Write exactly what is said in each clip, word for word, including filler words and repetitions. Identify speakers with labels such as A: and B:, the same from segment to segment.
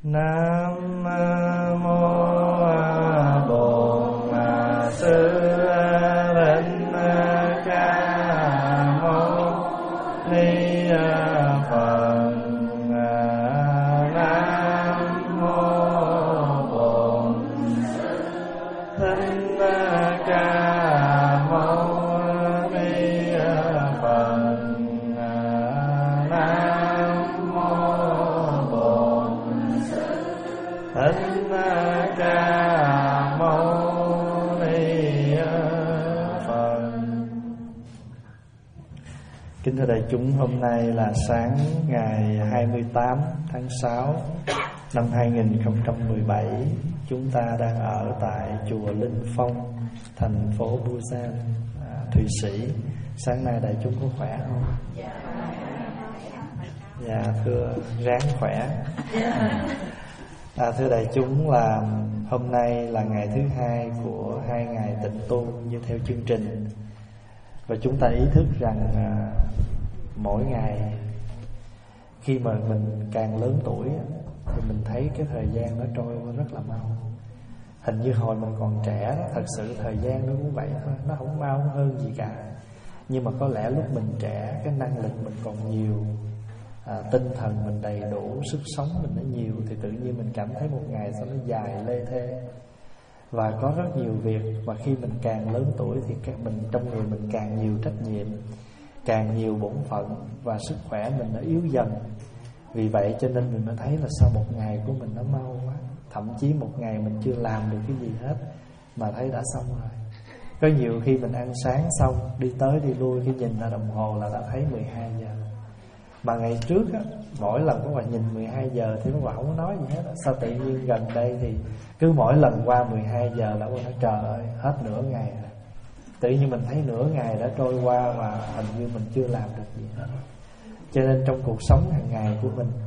A: Nam mô Bổn Sư Thích Ca Mâu Ni Phật. Nam mô Bổn Thích Ca Mâu Ni Phật. Nam mô Bổn Thích Ca Mâu Ni Phật. Kính thưa đại chúng, hôm nay là sáng ngày hai mươi tám tháng sáu năm hai nghìn không trăm mười bảy. Chúng ta đang ở tại chùa Linh Phong, thành phố Busan, Thụy Sĩ. Sáng nay đại chúng có khỏe không? Dạ thưa, ráng khỏe. À, thưa đại chúng, là hôm nay là ngày thứ hai của hai ngày tịnh tu như theo chương trình. Và chúng ta ý thức rằng à, mỗi ngày khi mà mình càng lớn tuổi thì mình thấy cái thời gian nó trôi qua rất là mau. Hình như hồi mình còn trẻ đó, thật sự thời gian nó cũng vậy thôi, nó không mau hơn gì cả. Nhưng mà có lẽ lúc mình trẻ, cái năng lực mình còn nhiều, à, tinh thần mình đầy đủ, sức sống mình nó nhiều, thì tự nhiên mình cảm thấy một ngày sao nó dài lê thê. Và có rất nhiều việc, và khi mình càng lớn tuổi thì các mình trong người mình càng nhiều trách nhiệm, càng nhiều bổn phận, và sức khỏe mình nó yếu dần. Vì vậy cho nên mình mới thấy là sao một ngày của mình nó mau quá. Thậm chí một ngày mình chưa làm được cái gì hết mà thấy đã xong rồi. Có nhiều khi mình ăn sáng xong, đi tới đi lui, khi nhìn ra đồng hồ là đã thấy mười hai giờ. Mà ngày trước á, mỗi lần có bà nhìn mười hai giờ thì nó không có nói gì hết. Sao tự nhiên gần đây thì cứ mỗi lần qua mười hai giờ là nói trời ơi, hết nửa ngày rồi. Tự nhiên mình thấy nửa ngày đã trôi qua và hình như mình chưa làm được gì hết. Cho nên trong cuộc sống hàng ngày của mình,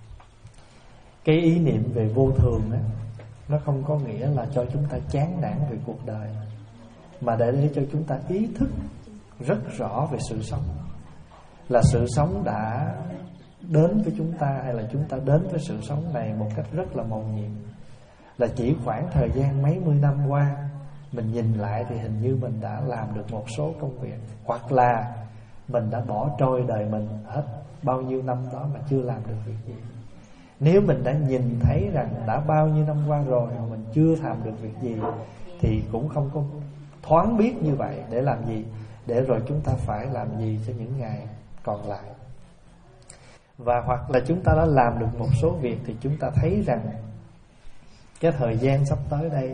A: cái ý niệm về vô thường á, nó không có nghĩa là cho chúng ta chán nản về cuộc đời, mà để, để cho chúng ta ý thức rất rõ về sự sống. Là sự sống đã đến với chúng ta, hay là chúng ta đến với sự sống này một cách rất là mầu nhiệm. Là chỉ khoảng thời gian mấy mươi năm qua, mình nhìn lại thì hình như mình đã làm được một số công việc, hoặc là mình đã bỏ trôi đời mình hết bao nhiêu năm đó mà chưa làm được việc gì. Nếu mình đã nhìn thấy rằng đã bao nhiêu năm qua rồi mà mình chưa làm được việc gì, thì cũng không có thoáng biết như vậy để làm gì, để rồi chúng ta phải làm gì cho những ngày còn lại. Và hoặc là chúng ta đã làm được một số việc thì chúng ta thấy rằng cái thời gian sắp tới đây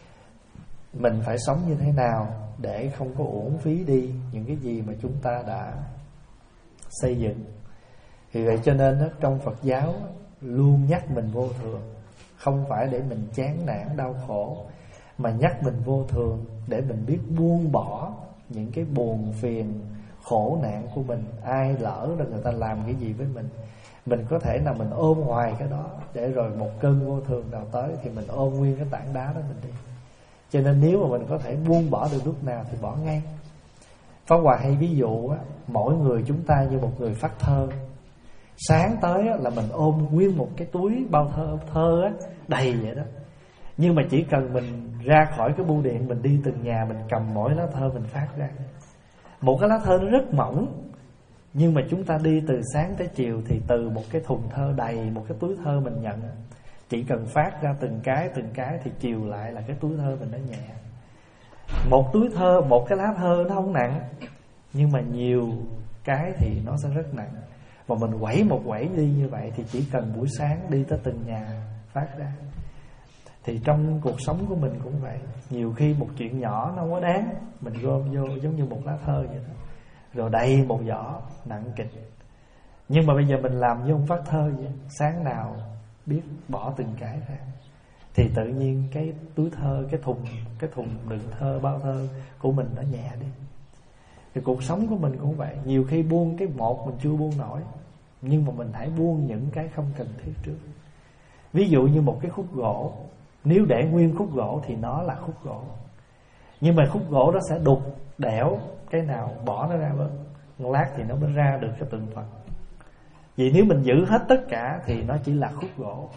A: mình phải sống như thế nào để không có uổng phí đi những cái gì mà chúng ta đã xây dựng. Vì vậy cho nên đó, trong Phật giáo luôn nhắc mình vô thường, không phải để mình chán nản đau khổ, mà nhắc mình vô thường để mình biết buông bỏ những cái buồn phiền khổ nạn của mình. Ai lỡ rồi người ta làm cái gì với mình, mình có thể là mình ôm hoài cái đó, để rồi một cơn vô thường nào tới thì mình ôm nguyên cái tảng đá đó mình đi. Cho nên nếu mà mình có thể buông bỏ được lúc nào thì bỏ ngay. Pháp Hòa hay ví dụ á, mỗi người chúng ta như một người phát thơ. Sáng tới á, là mình ôm nguyên một cái túi bao thơ, thơ á, đầy vậy đó. Nhưng mà chỉ cần mình ra khỏi cái bưu điện, mình đi từng nhà, mình cầm mỗi lá thơ mình phát ra. Một cái lá thơ nó rất mỏng, nhưng mà chúng ta đi từ sáng tới chiều thì từ một cái thùng thơ đầy, một cái túi thơ mình nhận, chỉ cần phát ra từng cái từng cái thì chiều lại là cái túi thơ mình nó nhẹ. Một túi thơ, một cái lá thơ nó không nặng, nhưng mà nhiều cái thì nó sẽ rất nặng. Và mình quẩy một quẩy đi như vậy thì chỉ cần buổi sáng đi tới từng nhà phát ra. Thì trong cuộc sống của mình cũng vậy. Nhiều khi một chuyện nhỏ nó không có đáng, mình gom vô giống như một lá thơ vậy đó, rồi đầy một giỏ nặng kịch. Nhưng mà bây giờ mình làm như ông phát thơ vậy, sáng nào biết bỏ từng cái ra, thì tự nhiên cái túi thơ, cái thùng cái thùng đựng thơ, bao thơ của mình nó nhẹ đi. Thì cuộc sống của mình cũng vậy. Nhiều khi buông cái một mình chưa buông nổi, nhưng mà mình hãy buông những cái không cần thiết trước. Ví dụ như một cái khúc gỗ, nếu để nguyên khúc gỗ thì nó là khúc gỗ, nhưng mà khúc gỗ đó sẽ đục, đẽo, cái nào bỏ nó ra bớt, một lát thì nó mới ra được cái tượng Phật. Vì nếu mình giữ hết tất cả thì nó chỉ là khúc gỗ.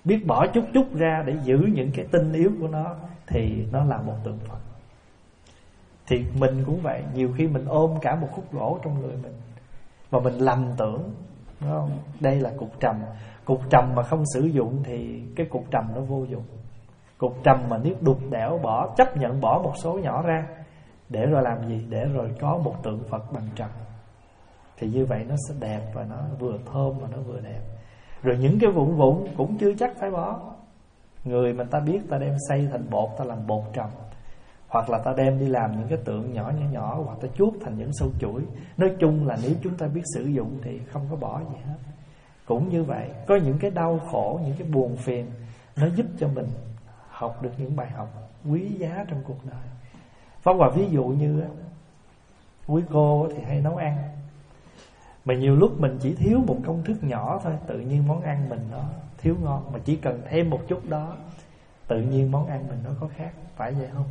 A: biết bỏ chút chút ra để giữ những cái tinh yếu của nó, thì nó là một tượng Phật. Thì mình cũng vậy, nhiều khi mình ôm cả một khúc gỗ trong người mình và mình lầm tưởng, đúng không? Đây là cục trầm. Cục trầm mà không sử dụng thì cái cục trầm nó vô dụng. Cục trầm mà nếu đục đẽo bỏ, chấp nhận bỏ một số nhỏ ra, để rồi làm gì? Để rồi có một tượng Phật bằng trầm. Thì như vậy nó sẽ đẹp, và nó vừa thơm và nó vừa đẹp. Rồi những cái vụn vụn cũng chưa chắc phải bỏ. Người mà ta biết, ta đem xay thành bột, ta làm bột trầm, hoặc là ta đem đi làm những cái tượng nhỏ nhỏ nhỏ, hoặc ta chuốt thành những sâu chuỗi. Nói chung là nếu chúng ta biết sử dụng thì không có bỏ gì hết. Cũng như vậy, có những cái đau khổ, những cái buồn phiền, nó giúp cho mình học được những bài học quý giá trong cuộc đời. Pháp Hòa ví dụ như quý cô thì hay nấu ăn, mà nhiều lúc mình chỉ thiếu một công thức nhỏ thôi, tự nhiên món ăn mình nó thiếu ngon. Mà chỉ cần thêm một chút đó, tự nhiên món ăn mình nó có khác. Phải vậy không?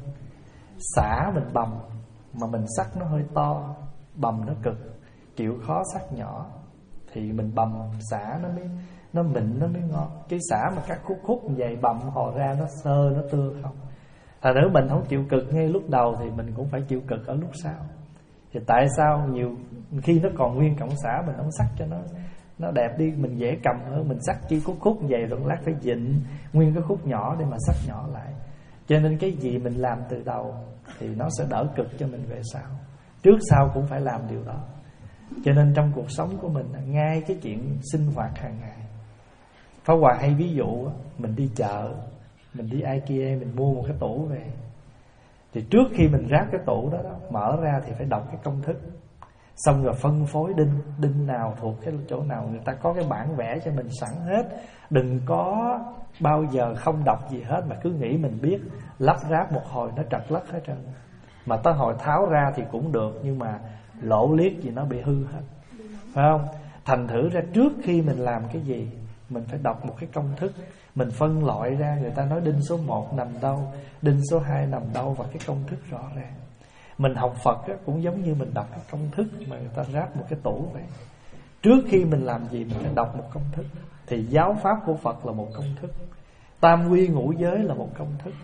A: Sả mình bằm mà mình sắc nó hơi to, bằm nó cực, chịu khó sắc nhỏ, thì mình bằm sả nó mới nó mịn, nó mới ngon. Cái sả mà cắt khúc khúc vậy bằm hồi ra nó sơ, nó tưa không. Thật nếu mình không chịu cực ngay lúc đầu thì mình cũng phải chịu cực ở lúc sau. Thì tại sao nhiều khi nó còn nguyên cọng sả mình không sắc cho nó nó đẹp đi, mình dễ cầm hơn, mình sắc chi khúc khúc vậy rồi lát phải vịn nguyên cái khúc nhỏ để mà sắc nhỏ lại. Cho nên cái gì mình làm từ đầu thì nó sẽ đỡ cực cho mình về sau. Trước sau cũng phải làm điều đó. Cho nên trong cuộc sống của mình, ngay cái chuyện sinh hoạt hàng ngày, Pháp Hòa hay ví dụ, mình đi chợ, mình đi IKEA, mình mua một cái tủ về, thì trước khi mình ráp cái tủ đó, đó mở ra thì phải đọc cái công thức, xong rồi phân phối đinh, đinh nào thuộc cái chỗ nào, người ta có cái bản vẽ cho mình sẵn hết. Đừng có bao giờ không đọc gì hết mà cứ nghĩ mình biết, lắp ráp một hồi nó trật lất hết trơn. Mà tới hồi tháo ra thì cũng được, nhưng mà lỗ liếc gì nó bị hư hết, phải không? Thành thử ra trước khi mình làm cái gì, mình phải đọc một cái công thức, mình phân loại ra, người ta nói đinh số một nằm đâu, đinh số hai nằm đâu, và cái công thức rõ ràng. Mình học Phật á, cũng giống như mình đọc cái công thức mà người ta ráp một cái tủ vậy. Trước khi mình làm gì mình phải đọc một công thức. Thì giáo pháp của Phật là một công thức, tam quy ngũ giới là một công thức.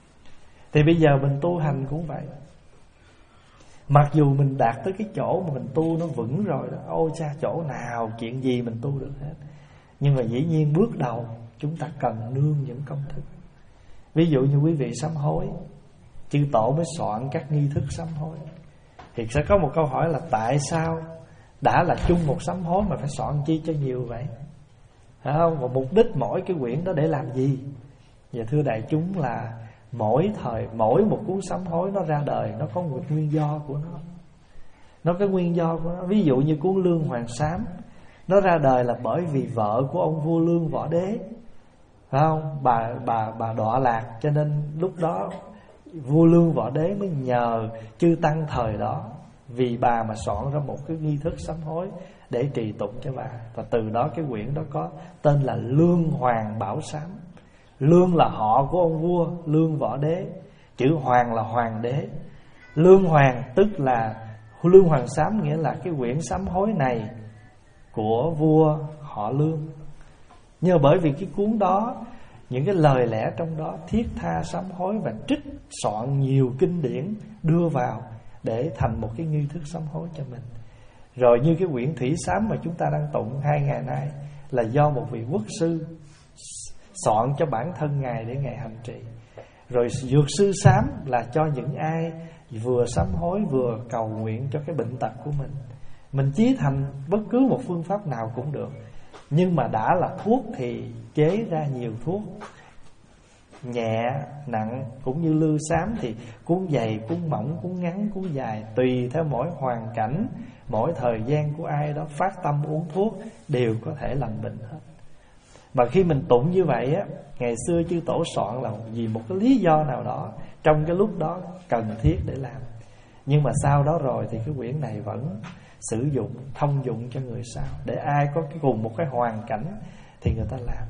A: Thì bây giờ mình tu hành cũng vậy. Mặc dù mình đạt tới cái chỗ mà mình tu nó vững rồi đó, ôi cha, chỗ nào chuyện gì mình tu được hết, nhưng mà dĩ nhiên bước đầu chúng ta cần nương những công thức. Ví dụ như quý vị sám hối, chư tổ mới soạn các nghi thức sám hối. Thì sẽ có một câu hỏi là tại sao đã là chung một sám hối mà phải soạn chi cho nhiều vậy, phải không? Và mục đích mỗi cái quyển đó để làm gì? Và thưa đại chúng là mỗi thời, mỗi một cuốn sám hối nó ra đời, nó có một nguyên do của nó. Nó có nguyên do của nó. Ví dụ như cuốn Lương Hoàng Sám, nó ra đời là bởi vì vợ của ông vua Lương Võ Đế, phải không? Bà bà bà đọa lạc, cho nên lúc đó vua Lương Võ Đế mới nhờ chư tăng thời đó vì bà mà soạn ra một cái nghi thức sám hối để trì tụng cho bà. Và từ đó cái quyển đó có tên là Lương Hoàng Bảo Sám. Lương là họ của ông vua Lương Võ Đế, chữ Hoàng là hoàng đế. Lương Hoàng tức là Lương Hoàng Sám, nghĩa là cái quyển sám hối này của vua họ Lương. Nhưng bởi vì cái cuốn đó, những cái lời lẽ trong đó thiết tha sám hối và trích soạn nhiều kinh điển đưa vào để thành một cái nghi thức sám hối cho mình. Rồi như cái quyển Thủy Sám mà chúng ta đang tụng hai ngày nay là do một vị quốc sư soạn cho bản thân Ngài để Ngài hành trì. Rồi Dược Sư Sám là cho những ai vừa sám hối vừa cầu nguyện cho cái bệnh tật của mình. Mình chí thành bất cứ một phương pháp nào cũng được, nhưng mà đã là thuốc thì chế ra nhiều thuốc, nhẹ, nặng. Cũng như Lư Sám thì cuốn dày, cuốn mỏng, cuốn ngắn, cuốn dài, tùy theo mỗi hoàn cảnh, mỗi thời gian của ai đó phát tâm uống thuốc đều có thể lành bệnh hết. Mà khi mình tụng như vậy á, ngày xưa chư tổ soạn là vì một cái lý do nào đó trong cái lúc đó cần thiết để làm. Nhưng mà sau đó rồi thì cái quyển này vẫn sử dụng, thông dụng cho người sau, để ai có cái cùng một cái hoàn cảnh thì người ta làm.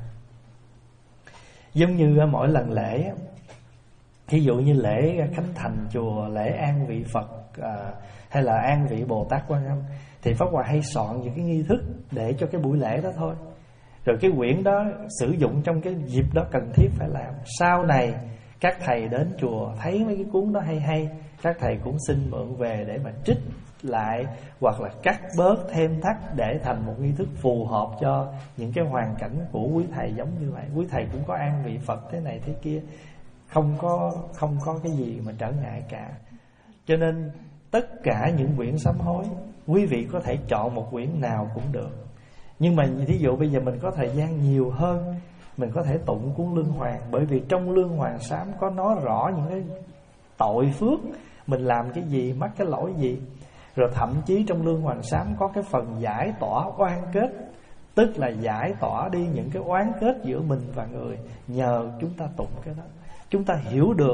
A: Giống như mỗi lần lễ, ví dụ như lễ khánh thành chùa, lễ an vị Phật à, hay là an vị Bồ Tát Quan Âm, thì Pháp Hòa hay soạn những cái nghi thức để cho cái buổi lễ đó thôi. Rồi cái quyển đó sử dụng trong cái dịp đó cần thiết phải làm. Sau này các thầy đến chùa thấy mấy cái cuốn đó hay hay, các thầy cũng xin mượn về để mà trích lại, hoặc là cắt bớt thêm thắt để thành một nghi thức phù hợp cho những cái hoàn cảnh của quý thầy giống như vậy. Quý thầy cũng có an vị Phật thế này thế kia, không có không có cái gì mà trở ngại cả. Cho nên tất cả những quyển sám hối, quý vị có thể chọn một quyển nào cũng được. Nhưng mà thí dụ bây giờ mình có thời gian nhiều hơn, mình có thể tụng cuốn Lương Hoàng. Bởi vì trong Lương Hoàng sám có nói rõ những cái tội phước mình làm cái gì, mắc cái lỗi gì. Rồi thậm chí trong Lương Hoàng sám có cái phần giải tỏa oan kết, tức là giải tỏa đi những cái oán kết giữa mình và người. Nhờ chúng ta tụng cái đó, chúng ta hiểu được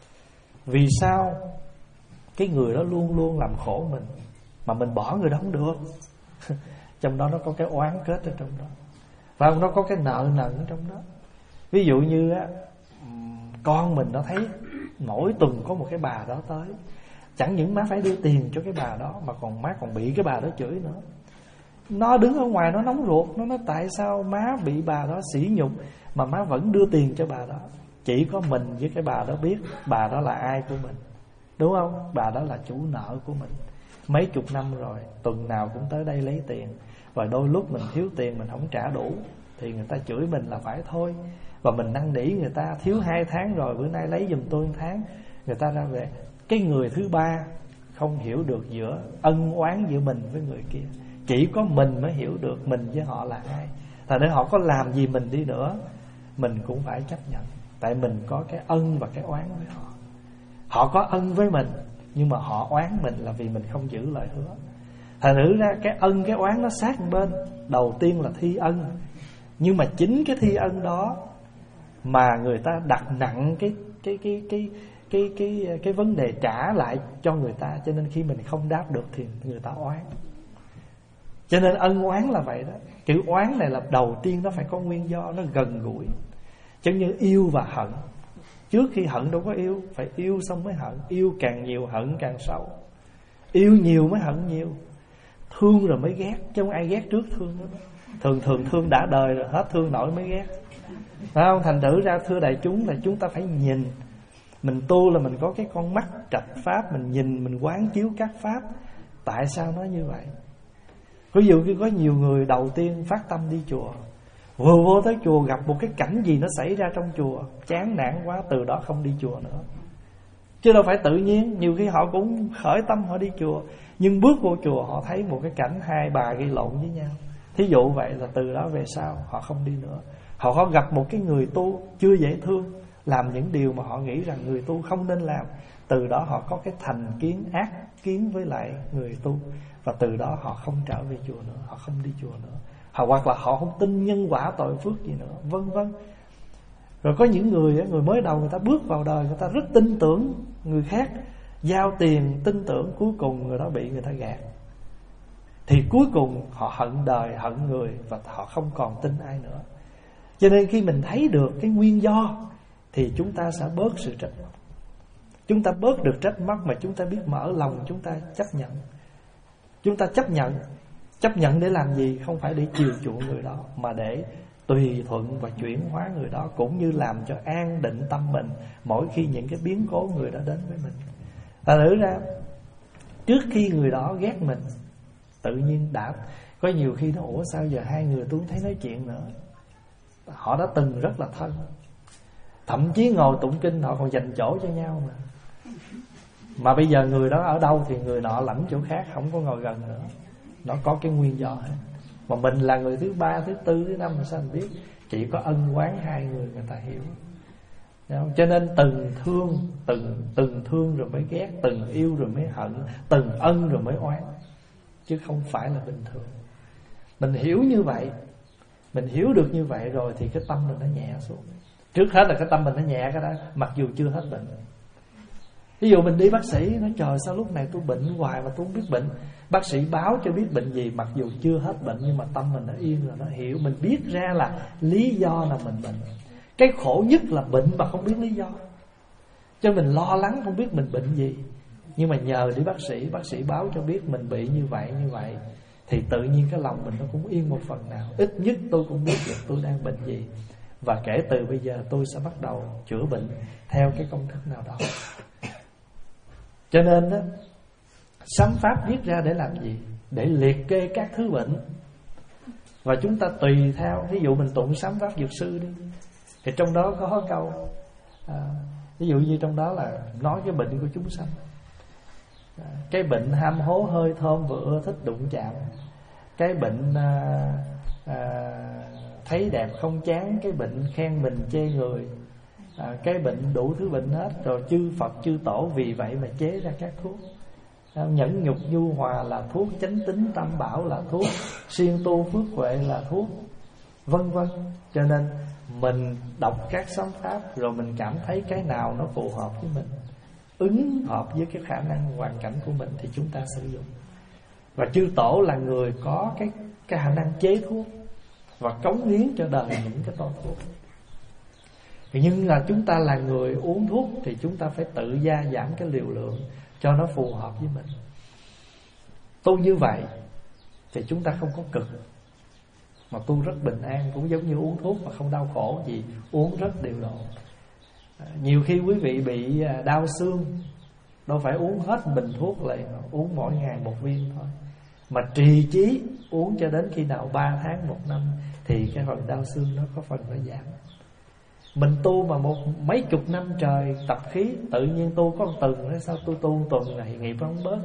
A: vì sao cái người đó luôn luôn làm khổ mình, mà mình bỏ người đó không được. Trong đó nó có cái oán kết ở trong đó, và nó có cái nợ nần ở trong đó. Ví dụ như á, con mình nó thấy mỗi tuần có một cái bà đó tới, chẳng những má phải đưa tiền cho cái bà đó, mà còn má còn bị cái bà đó chửi nữa. Nó đứng ở ngoài nó nóng ruột, nó nói tại sao má bị bà đó sỉ nhục mà má vẫn đưa tiền cho bà đó. Chỉ có mình với cái bà đó biết bà đó là ai của mình, đúng không? Bà đó là chủ nợ của mình. Mấy chục năm rồi, tuần nào cũng tới đây lấy tiền. Và đôi lúc mình thiếu tiền, mình không trả đủ thì người ta chửi mình là phải thôi. Và mình năn nỉ người ta, thiếu hai tháng rồi, bữa nay lấy giùm tôi một tháng. Người ta ra về. Cái người thứ ba không hiểu được giữa ân oán giữa mình với người kia. Chỉ có mình mới hiểu được mình với họ là ai. Tại nên họ có làm gì mình đi nữa, mình cũng phải chấp nhận. Tại mình có cái ân và cái oán với họ. Họ có ân với mình, nhưng mà họ oán mình là vì mình không giữ lời hứa. Thành thử ra cái ân cái oán nó sát bên. Đầu tiên là thi ân, nhưng mà chính cái thi ân đó mà người ta đặt nặng cái cái cái cái cái cái cái, cái vấn đề trả lại cho người ta. Cho nên khi mình không đáp được thì người ta oán. Cho nên ân oán là vậy đó. Chữ oán này là đầu tiên nó phải có nguyên do, nó gần gũi. Chẳng như yêu và hận. Trước khi hận đâu có yêu, phải yêu xong mới hận. Yêu càng nhiều hận càng sâu. Yêu nhiều mới hận nhiều. Thương rồi mới ghét, chứ không ai ghét trước thương nữa. Thường thường thương đã đời rồi, hết thương nổi mới ghét. Phải không? Thành thử ra thưa đại chúng là chúng ta phải nhìn. Mình tu là mình có cái con mắt trạch pháp, mình nhìn, mình quán chiếu các pháp. Tại sao nó như vậy? Ví dụ như có nhiều người đầu tiên phát tâm đi chùa, vừa vô tới chùa gặp một cái cảnh gì nó xảy ra trong chùa, chán nản quá, từ đó không đi chùa nữa. Chứ đâu phải tự nhiên. Nhiều khi họ cũng khởi tâm họ đi chùa, nhưng bước vô chùa họ thấy một cái cảnh hai bà gây lộn với nhau. Thí dụ vậy là từ đó về sau họ không đi nữa. Họ có gặp một cái người tu chưa dễ thương, làm những điều mà họ nghĩ rằng người tu không nên làm. Từ đó họ có cái thành kiến ác kiến với lại người tu, và từ đó họ không trở về chùa nữa, họ không đi chùa nữa. Họ hoặc là họ không tin nhân quả tội phước gì nữa, vân vân. Rồi có những người người mới đầu người ta bước vào đời, người ta rất tin tưởng người khác, giao tiền tin tưởng, cuối cùng người đó bị người ta gạt. Thì cuối cùng họ hận đời, hận người, và họ không còn tin ai nữa. Cho nên khi mình thấy được cái nguyên do thì chúng ta sẽ bớt sự trách móc. Chúng ta bớt được trách móc mà chúng ta biết mở lòng, chúng ta chấp nhận. Chúng ta chấp nhận. Chấp nhận để làm gì? Không phải để chiều chuộng người đó, mà để tùy thuận và chuyển hóa người đó, cũng như làm cho an định tâm mình mỗi khi những cái biến cố người đó đến với mình. Thật thử ra trước khi người đó ghét mình, tự nhiên đã có nhiều khi nó ủa sao giờ hai người tôi không thấy nói chuyện nữa. Họ đã từng rất là thân, thậm chí ngồi tụng kinh họ còn dành chỗ cho nhau mà. Mà bây giờ người đó ở đâu thì người nọ lãnh chỗ khác, không có ngồi gần nữa. Nó có cái nguyên do hết. Mà mình là người thứ ba, thứ tư, thứ năm mà sao mình biết? Chỉ có ân oán hai người người ta hiểu. Cho nên từng thương, từng từng thương rồi mới ghét, từng yêu rồi mới hận, từng ân rồi mới oán, chứ không phải là bình thường. Mình hiểu như vậy, mình hiểu được như vậy rồi thì cái tâm mình nó nhẹ xuống. Trước hết là cái tâm mình nó nhẹ cái đó, mặc dù chưa hết bệnh. Ví dụ mình đi bác sĩ, nói trời sao lúc này tôi bệnh hoài mà tôi không biết bệnh. Bác sĩ báo cho biết bệnh gì, mặc dù chưa hết bệnh, nhưng mà tâm mình nó yên rồi, nó hiểu. Mình biết ra là lý do là mình bệnh. Cái khổ nhất là bệnh mà không biết lý do, cho mình lo lắng không biết mình bệnh gì. Nhưng mà nhờ đi bác sĩ, bác sĩ báo cho biết mình bị như vậy như vậy, thì tự nhiên cái lòng mình nó cũng yên một phần nào. Ít nhất tôi cũng biết được tôi đang bệnh gì, và kể từ bây giờ tôi sẽ bắt đầu chữa bệnh theo cái công thức nào đó. Cho nên đó, sấm pháp viết ra để làm gì? Để liệt kê các thứ bệnh. Và chúng ta tùy theo, ví dụ mình tụng sấm pháp dược sư đi, thì trong đó có câu à, ví dụ như trong đó là nói cái bệnh của chúng sanh. à, Cái bệnh ham hố hơi thơm vừa ưa thích đụng chạm, cái bệnh à, à, thấy đẹp không chán, cái bệnh khen mình chê người, à, cái bệnh đủ thứ bệnh hết. Rồi chư Phật chư Tổ vì vậy mà chế ra các thuốc. Nhẫn nhục nhu hòa là thuốc, chánh tín tam bảo là thuốc, siêng tu phước huệ là thuốc, vân vân. Cho nên mình đọc các sấm pháp rồi mình cảm thấy cái nào nó phù hợp với mình, ứng hợp với cái khả năng hoàn cảnh của mình thì chúng ta sử dụng. Và chư Tổ là người có cái, cái khả năng chế thuốc và cống hiến cho đời những cái toa thuốc. Nhưng là chúng ta là người uống thuốc thì chúng ta phải tự gia giảm cái liều lượng cho nó phù hợp với mình. Tu như vậy thì chúng ta không có cực, mà tu rất bình an, cũng giống như uống thuốc mà không đau khổ gì, uống rất điều độ. à, Nhiều khi quý vị bị đau xương, đâu phải uống hết bình thuốc lại, uống mỗi ngày một viên thôi, mà trì chí uống cho đến khi nào ba tháng, một năm thì cái phần đau xương nó có phần nó giảm. Mình tu mà một mấy chục năm trời tập khí, tự nhiên tu có một tuần nữa, sao tôi tu tuần này nghiệp không bớt.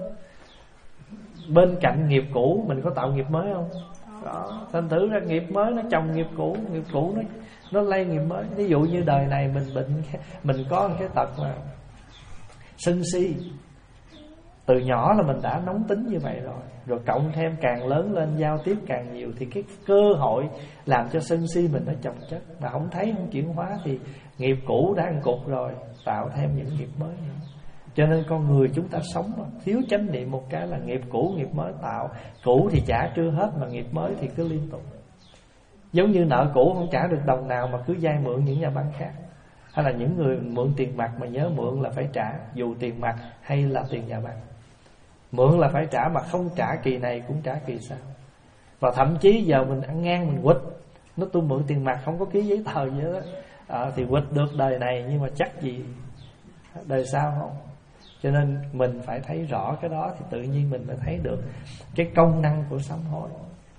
A: Bên cạnh nghiệp cũ mình có tạo nghiệp mới không? Đó, thành thử ra nghiệp mới nó chồng nghiệp cũ, nghiệp cũ nó nó lây nghiệp mới. Ví dụ như đời này mình bệnh, mình có cái tật mà sân si, từ nhỏ là mình đã nóng tính như vậy rồi, rồi cộng thêm càng lớn lên giao tiếp càng nhiều thì cái cơ hội làm cho sân si mình nó chồng chất, mà không thấy không chuyển hóa thì nghiệp cũ đã ăn cục rồi, tạo thêm những nghiệp mới nữa. Cho nên con người chúng ta sống mà thiếu chánh niệm một cái là nghiệp cũ nghiệp mới tạo. Cũ thì trả chưa hết mà nghiệp mới thì cứ liên tục. Giống như nợ cũ không trả được đồng nào mà cứ vay mượn những nhà băng khác, hay là những người mượn tiền mặt mà nhớ mượn là phải trả, dù tiền mặt hay là tiền nhà băng. Mượn là phải trả, mà không trả kỳ này cũng trả kỳ sau. Và thậm chí giờ mình ăn ngang mình quỵt, nó tôi mượn tiền mặt không có ký giấy tờ gì đó, à, thì quỵt được đời này nhưng mà chắc gì đời sau không. Cho nên mình phải thấy rõ cái đó thì tự nhiên mình mới thấy được cái công năng của sám hối,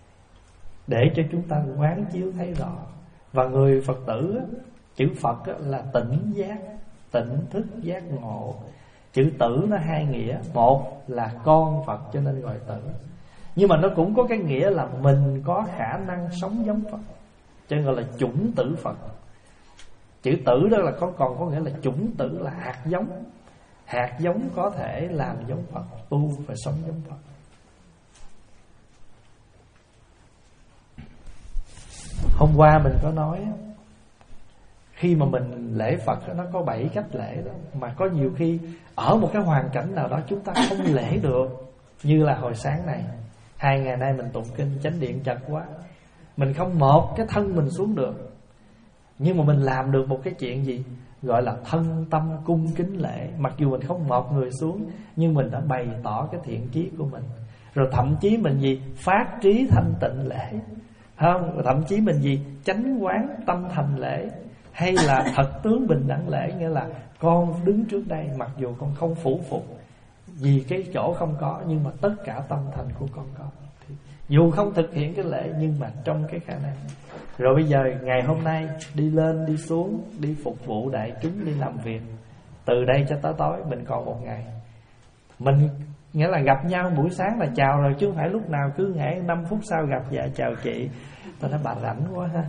A: để cho chúng ta quán chiếu thấy rõ. Và người Phật tử, chữ Phật là tỉnh giác, tỉnh thức giác ngộ. Chữ tử nó hai nghĩa, một là con Phật cho nên gọi tử, nhưng mà nó cũng có cái nghĩa là mình có khả năng sống giống Phật, cho nên gọi là chủng tử Phật. Chữ tử đó là có, còn có nghĩa là chủng tử là hạt giống. Hạt giống có thể làm giống Phật, tu phải sống giống Phật. Hôm qua mình có nói, khi mà mình lễ Phật nó có bảy cách lễ đó, mà có nhiều khi ở một cái hoàn cảnh nào đó chúng ta không lễ được. Như là hồi sáng này, hai ngày nay mình tụng kinh chánh điện chật quá, mình không một cái thân mình xuống được, nhưng mà mình làm được một cái chuyện gì gọi là thân tâm cung kính lễ. Mặc dù mình không một người xuống, nhưng mình đã bày tỏ cái thiện chí của mình. Rồi thậm chí mình gì phát trí thanh tịnh lễ, không? Rồi thậm chí mình gì chánh quán tâm thành lễ, hay là thật tướng bình đẳng lễ, nghĩa là con đứng trước đây, mặc dù con không phủ phục vì cái chỗ không có, nhưng mà tất cả tâm thành của con có. Thì dù không thực hiện cái lễ nhưng mà trong cái khả năng. Rồi bây giờ ngày hôm nay đi lên đi xuống, đi phục vụ đại chúng, đi làm việc, từ đây cho tới tối mình còn một ngày. Mình nghĩa là gặp nhau buổi sáng là chào rồi, chứ không phải lúc nào cứ ngại năm phút sau gặp dạ chào chị. Tôi nói bà rảnh quá ha.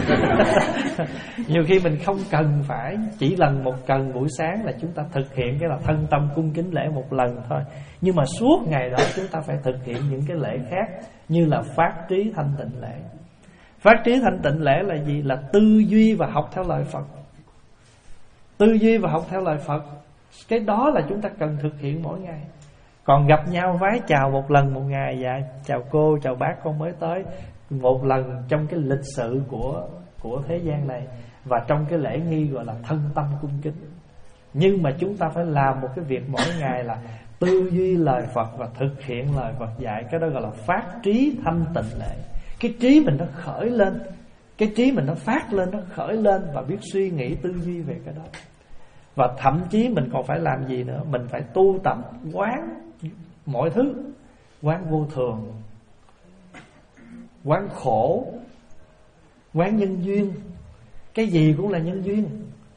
A: Nhiều khi mình không cần phải, chỉ lần một cần buổi sáng là chúng ta thực hiện cái là thân tâm cung kính lễ một lần thôi. Nhưng mà suốt ngày đó chúng ta phải thực hiện những cái lễ khác, như là phát trí thanh tịnh lễ. Phát trí thanh tịnh lễ là gì? Là tư duy và học theo lời Phật. Tư duy và học theo lời Phật, cái đó là chúng ta cần thực hiện mỗi ngày. Còn gặp nhau vái chào một lần một ngày, dạ chào cô, chào bác, con mới tới, một lần trong cái lịch sự của của thế gian này, và trong cái lễ nghi gọi là thân tâm cung kính. Nhưng mà chúng ta phải làm một cái việc mỗi ngày là tư duy lời Phật và thực hiện lời Phật dạy. Cái đó gọi là phát trí thanh tịnh lệ. Cái trí mình nó khởi lên, cái trí mình nó phát lên, nó khởi lên và biết suy nghĩ tư duy về cái đó. Và thậm chí mình còn phải làm gì nữa? Mình phải tu tập quán mọi thứ. Quán vô thường, quán khổ, quán nhân duyên. Cái gì cũng là nhân duyên.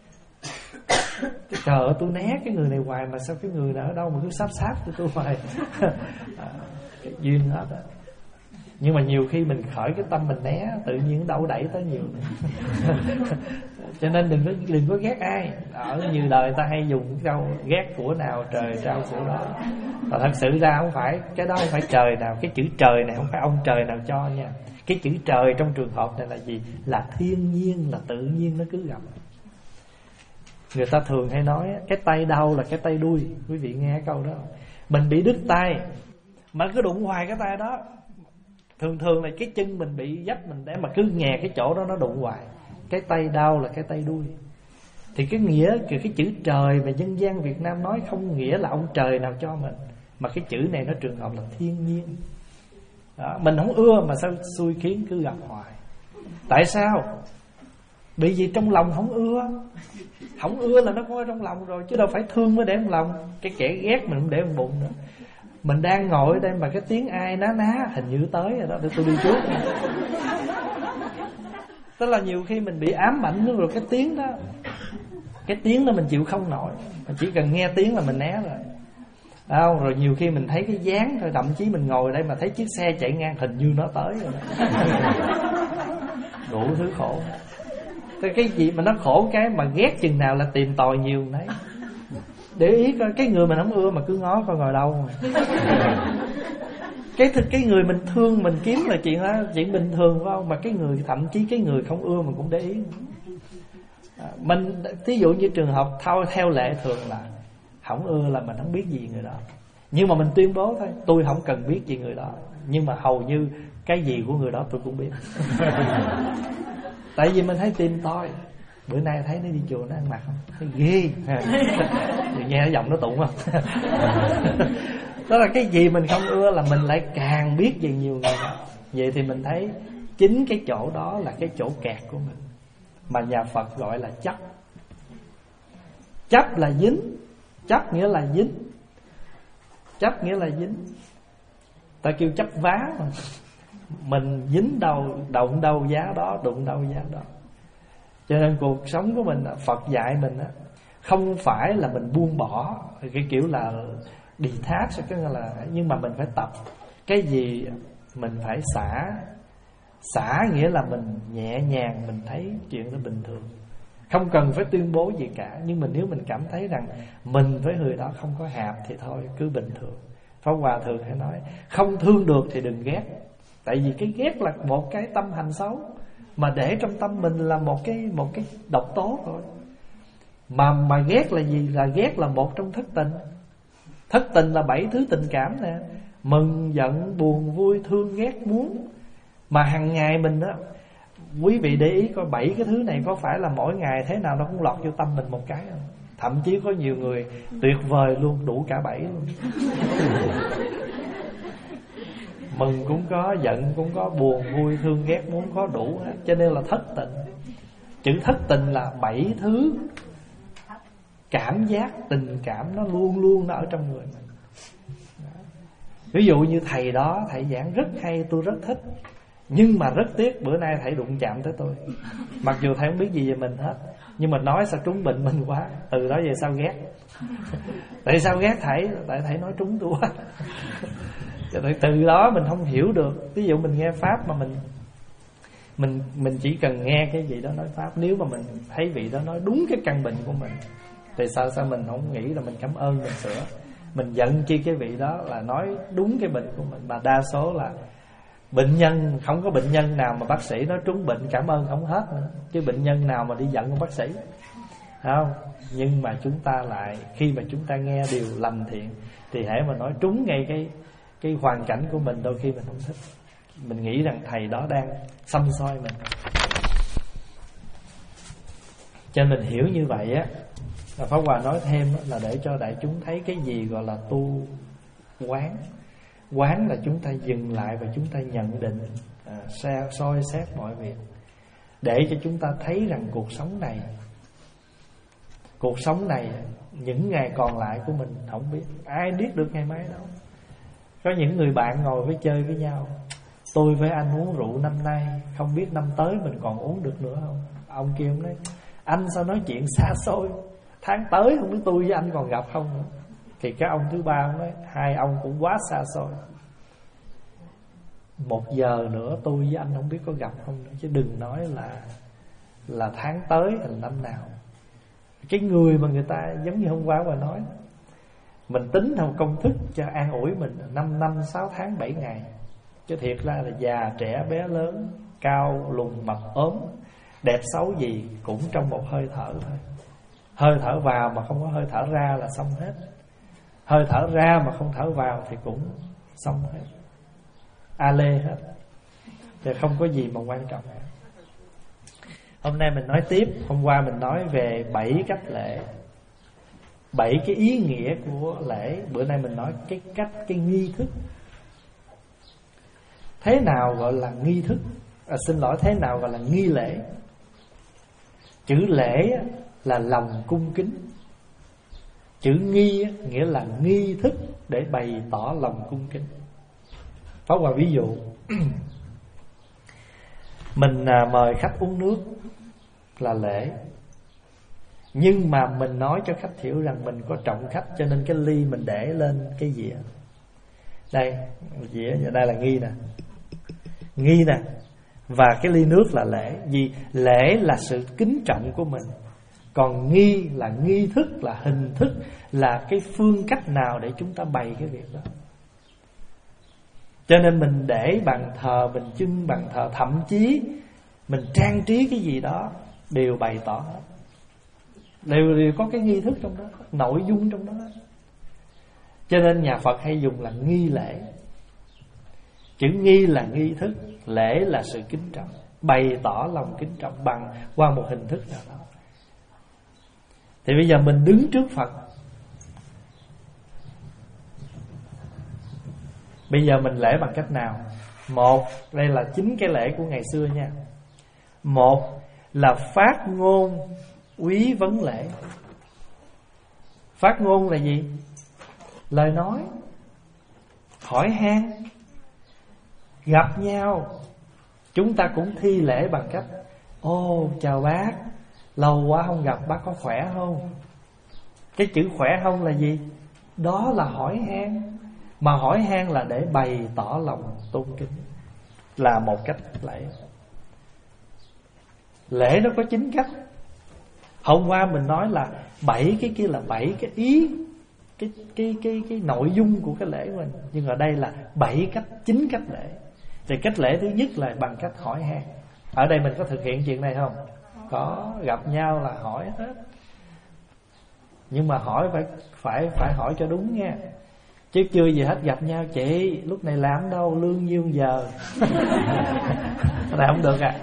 A: Trời ơi, tôi né cái người này hoài mà sao cái người nào ở đâu mà cứ sáp sáp cho tôi hoài. À, cái duyên hết á. Nhưng mà nhiều khi mình khởi cái tâm mình né, tự nhiên đâu đẩy tới nhiều. Cho nên đừng có đừng có ghét ai. Ở nhiều đời ta hay dùng cái câu ghét của nào trời trao của đó. Và thật sự ra không phải, cái đó không phải trời nào. Cái chữ trời này không phải ông trời nào cho nha. Cái chữ trời trong trường hợp này là gì? Là thiên nhiên, là tự nhiên nó cứ gặp. Người ta thường hay nói cái tay đau là cái tay đuôi. Quý vị nghe cái câu đó. Mình bị đứt tay mà cứ đụng hoài cái tay đó. Thường thường là cái chân mình bị dấp mình để mà cứ nghè cái chỗ đó nó đụng hoài. Cái tay đau là cái tay đuôi. Thì cái nghĩa, cái chữ trời mà dân gian Việt Nam nói không nghĩa là ông trời nào cho mình, mà cái chữ này nó trường hợp là thiên nhiên đó. Mình không ưa mà sao xui khiến cứ gặp hoài. Tại sao? Bởi vì trong lòng không ưa. Không ưa là nó có ở trong lòng rồi, chứ đâu phải thương mới để trong lòng. Cái kẻ ghét mình không để trong bụng nữa. Mình đang ngồi ở đây mà cái tiếng ai ná ná hình như tới rồi đó, để tôi đi trước. Tức là nhiều khi mình bị ám ảnh nữa rồi. Cái tiếng đó, cái tiếng đó mình chịu không nổi. Mình chỉ cần nghe tiếng là mình né rồi. Không, rồi nhiều khi mình thấy cái dáng thôi, thậm chí mình ngồi đây mà thấy chiếc xe chạy ngang hình như nó tới rồi. Đủ thứ khổ. Cái gì mà nó khổ cái mà ghét chừng nào là tìm tòi nhiều đấy. Để ý coi cái người mình không ưa mà cứ ngó coi ngồi đâu. Cái cái người mình thương mình kiếm là chuyện đó, chuyện bình thường phải không? Mà cái người, thậm chí cái người không ưa mình cũng để ý. À, mình ví dụ như trường hợp theo, theo lệ thường là không ưa là mình không biết gì người đó. Nhưng mà mình tuyên bố thôi, tôi không cần biết gì người đó. Nhưng mà hầu như cái gì của người đó tôi cũng biết. Tại vì mình thấy tìm tòi. Bữa nay thấy nó đi chùa nó ăn mặc không? Thấy ghê. Thì nghe giọng nó tụng không? Đó là cái gì mình không ưa là mình lại càng biết về nhiều người đó. Vậy thì mình thấy chính cái chỗ đó là cái chỗ kẹt của mình, mà nhà Phật gọi là chấp. Chấp là dính. Chấp nghĩa là dính. Chấp nghĩa là dính. Ta kêu chấp vá mà. Mình dính đâu, động đâu giá đó, đụng đâu giá đó. Cho nên cuộc sống của mình, Phật dạy mình á, không phải là mình buông bỏ cái kiểu là detach, cái là, nhưng mà mình phải tập. Cái gì mình phải xả. Xả nghĩa là mình nhẹ nhàng, mình thấy chuyện nó bình thường, không cần phải tuyên bố gì cả. Nhưng mà nếu mình cảm thấy rằng mình với người đó không có hợp thì thôi, cứ bình thường. Pháp Hòa thường hay nói không thương được thì đừng ghét. Tại vì cái ghét là một cái tâm hành xấu, mà để trong tâm mình là một cái một cái độc tố thôi. Mà mà ghét là gì? Là ghét là một trong thất tình. Thất tình là bảy thứ tình cảm nè: mừng, giận, buồn, vui, thương, ghét, muốn. Mà hàng ngày mình đó, quý vị để ý coi bảy cái thứ này có phải là mỗi ngày thế nào nó cũng lọt vô tâm mình một cái không? Thậm chí có nhiều người tuyệt vời luôn, đủ cả bảy luôn. Mừng cũng có, giận cũng có, buồn, vui, thương, ghét, muốn có đủ hết. Cho nên là thất tình. Chữ thất tình là bảy thứ cảm giác, tình cảm nó luôn luôn nó ở trong người mình. Ví dụ như thầy đó, thầy giảng rất hay, tôi rất thích. Nhưng mà rất tiếc bữa nay thầy đụng chạm tới tôi. Mặc dù thầy không biết gì về mình hết, nhưng mà nói sao trúng bệnh mình quá. Từ đó về sao ghét. Tại sao ghét thầy? Tại thầy nói trúng tôi quá. Từ đó mình không hiểu được. Ví dụ mình nghe Pháp mà mình Mình mình chỉ cần nghe cái gì đó nói Pháp. Nếu mà mình thấy vị đó nói đúng cái căn bệnh của mình thì sao sao mình không nghĩ là mình cảm ơn mình sửa. Mình giận chi cái vị đó là nói đúng cái bệnh của mình. Mà đa số là bệnh nhân, không có bệnh nhân nào mà bác sĩ nói trúng bệnh cảm ơn không hết nữa. Chứ bệnh nhân nào mà đi giận con bác sĩ, không? Nhưng mà chúng ta lại, khi mà chúng ta nghe điều lành thiện thì hễ mà nói trúng ngay cái cái hoàn cảnh của mình, đôi khi mình không thích. Mình nghĩ rằng thầy đó đang xăm soi mình. Cho nên mình hiểu như vậy á, Pháp Hòa nói thêm là để cho đại chúng thấy cái gì gọi là tu quán. Quán là chúng ta dừng lại và chúng ta nhận định, à, soi xét mọi việc, để cho chúng ta thấy rằng cuộc sống này, cuộc sống này những ngày còn lại của mình không biết, ai biết được ngày mai đâu. Có những người bạn ngồi với chơi với nhau, tôi với anh uống rượu năm nay, không biết năm tới mình còn uống được nữa không. Ông kia ông nói, anh sao nói chuyện xa xôi, tháng tới không biết tôi với anh còn gặp không nữa. Thì cái ông thứ ba ông nói, hai ông cũng quá xa xôi, một giờ nữa tôi với anh không biết có gặp không nữa, chứ đừng nói là là tháng tới hay là năm nào. Cái người mà người ta giống như hôm qua bà nói, mình tính theo công thức cho an ủi mình năm năm, sáu tháng, bảy ngày, chứ thiệt ra là già, trẻ, bé, lớn, cao, lùn, mập, ốm, đẹp, xấu gì cũng trong một hơi thở thôi. Hơi thở vào mà không có hơi thở ra là xong hết. Hơi thở ra mà không thở vào thì cũng xong hết, a lê hết, thì không có gì mà quan trọng. Hôm nay mình nói tiếp. Hôm qua mình nói về bảy cách lễ, bảy cái ý nghĩa của lễ. Bữa nay mình nói cái cách, cái nghi thức. Thế nào gọi là nghi thức? À, xin lỗi, thế nào gọi là nghi lễ? Chữ lễ là lòng cung kính. Chữ nghi nghĩa là nghi thức để bày tỏ lòng cung kính. Pháp Hòa ví dụ, mình mời khách uống nước là lễ, nhưng mà mình nói cho khách hiểu rằng mình có trọng khách, cho nên cái ly mình để lên cái dĩa. Đây, dĩa, đây là nghi nè, nghi nè. Và cái ly nước là lễ. Vì lễ là sự kính trọng của mình, còn nghi là nghi thức, là hình thức, là cái phương cách nào để chúng ta bày cái việc đó. Cho nên mình để bàn thờ, mình trưng bàn thờ, thậm chí mình trang trí cái gì đó đều bày tỏ hết, đều, đều có cái nghi thức trong đó, nội dung trong đó. Cho nên nhà Phật hay dùng là nghi lễ. Chữ nghi là nghi thức, lễ là sự kính trọng, bày tỏ lòng kính trọng bằng qua một hình thức nào đó. Thì bây giờ mình đứng trước Phật, bây giờ mình lễ bằng cách nào? Một, đây là chính cái lễ của ngày xưa nha. Một là phát ngôn quý vấn lễ. Phát ngôn là gì? Lời nói, hỏi han. Gặp nhau, chúng ta cũng thi lễ bằng cách: ô, chào bác, lâu quá không gặp, bác có khỏe không? Cái chữ khỏe không là gì? Đó là hỏi han. Mà hỏi han là để bày tỏ lòng tôn kính, là một cách lễ. Lễ nó có chín cách. Hôm qua mình nói là bảy cái kia là bảy cái ý, cái cái cái cái nội dung của cái lễ của mình. Nhưng ở đây là bảy cách, chín cách lễ. Thì cách lễ thứ nhất là bằng cách hỏi han. Ở đây mình có thực hiện chuyện này không? Có, gặp nhau là hỏi hết. Nhưng mà hỏi phải phải phải hỏi cho đúng nha. Chứ chưa gì hết gặp nhau: chị lúc này làm đâu, lương nhiêu giờ? Cái này không được à.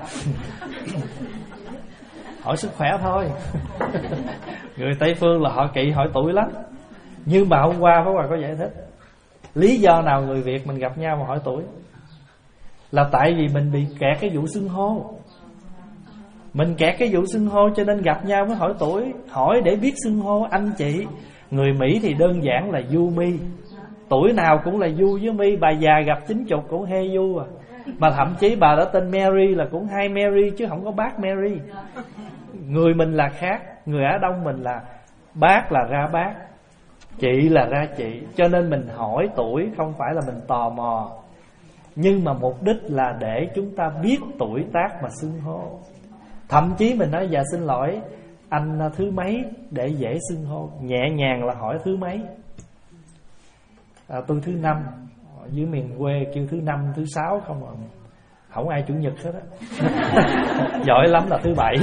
A: Hỏi sức khỏe thôi. Người Tây Phương là họ kỵ hỏi tuổi lắm. Nhưng mà hôm qua Pháp Hòa có giải thích lý do nào người Việt mình gặp nhau mà hỏi tuổi. Là tại vì mình bị kẹt cái vụ xưng hô. Mình kẹt cái vụ xưng hô cho nên gặp nhau mới hỏi tuổi. Hỏi để biết xưng hô anh chị. Người Mỹ thì đơn giản là you me. Tuổi nào cũng là you với me. Bà già gặp chín chục cũng hey you à. Mà thậm chí bà đã tên Mary là cũng hai Mary chứ không có bác Mary. Người mình là khác. Người Á Đông mình là bác là ra bác, chị là ra chị. Cho nên mình hỏi tuổi không phải là mình tò mò, nhưng mà mục đích là để chúng ta biết tuổi tác mà xưng hô. Thậm chí mình nói dạ xin lỗi anh thứ mấy để dễ xưng hô. Nhẹ nhàng là hỏi thứ mấy. à, Tôi thứ năm. Dưới miền quê kêu thứ năm, thứ sáu không à. Không ai chủ nhật hết á. Giỏi lắm là thứ bảy.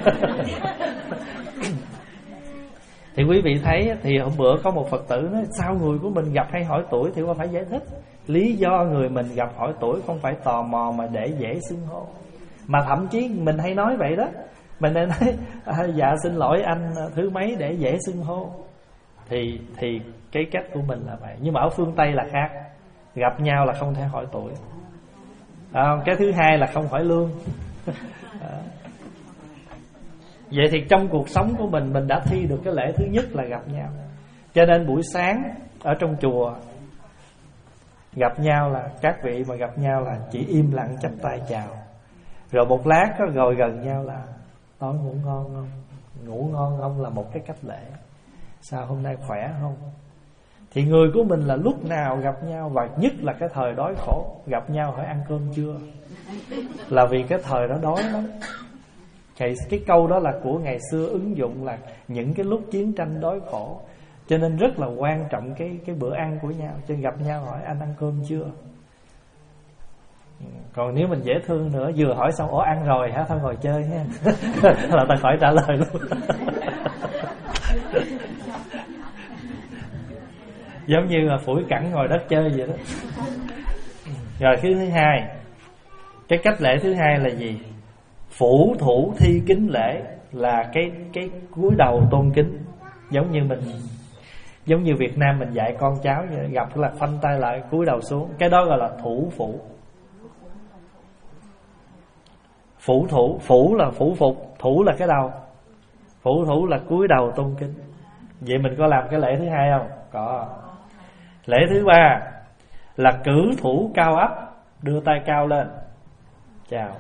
A: Thì quý vị thấy, thì hôm bữa có một Phật tử nói sao người của mình gặp hay hỏi tuổi, thì qua phải giải thích. Lý do người mình gặp hỏi tuổi không phải tò mò mà để dễ xưng hô. Mà thậm chí mình hay nói vậy đó, Mình nên nói à, dạ xin lỗi anh thứ mấy để dễ xưng hô. Thì thì cái cách của mình là vậy. Nhưng mà ở phương Tây là khác. Gặp nhau là không thể hỏi tuổi. À, cái thứ hai là không hỏi lương. À. Vậy thì trong cuộc sống của mình, mình đã thi được cái lễ thứ nhất là gặp nhau. Cho nên buổi sáng ở trong chùa gặp nhau là các vị mà gặp nhau là chỉ im lặng chắp tay chào. Rồi một lát có ngồi gần nhau là tối ngủ ngon không? Ngủ ngon không là một cái cách lễ. Sao hôm nay khỏe không? Thì người của mình là lúc nào gặp nhau, và nhất là cái thời đói khổ, gặp nhau hỏi ăn cơm chưa. Là vì cái thời đó đói lắm. Cái, cái câu đó là của ngày xưa ứng dụng là những cái lúc chiến tranh đói khổ. Cho nên rất là quan trọng cái, cái bữa ăn của nhau. Cho nên gặp nhau hỏi anh ăn cơm chưa. Còn nếu mình dễ thương nữa, vừa hỏi xong ủa ăn rồi hả, thôi ngồi chơi nha. Là ta khỏi trả lời luôn. Giống như là phủi cẳng ngồi đất chơi vậy đó. Rồi cái thứ hai, cái cách lễ thứ hai là gì? Phủ thủ thi kính lễ, là cái cái cúi đầu tôn kính. Giống như mình, giống như Việt Nam mình dạy con cháu vậy, gặp là khoanh tay lại cúi đầu xuống. Cái đó gọi là thủ phủ. Phủ thủ, phủ là phủ phục, thủ là cái đầu. Phủ thủ là cúi đầu tôn kính. Vậy mình có làm cái lễ thứ hai không? Có. Lễ thứ ba là cử thủ cao ấp, đưa tay cao lên chào.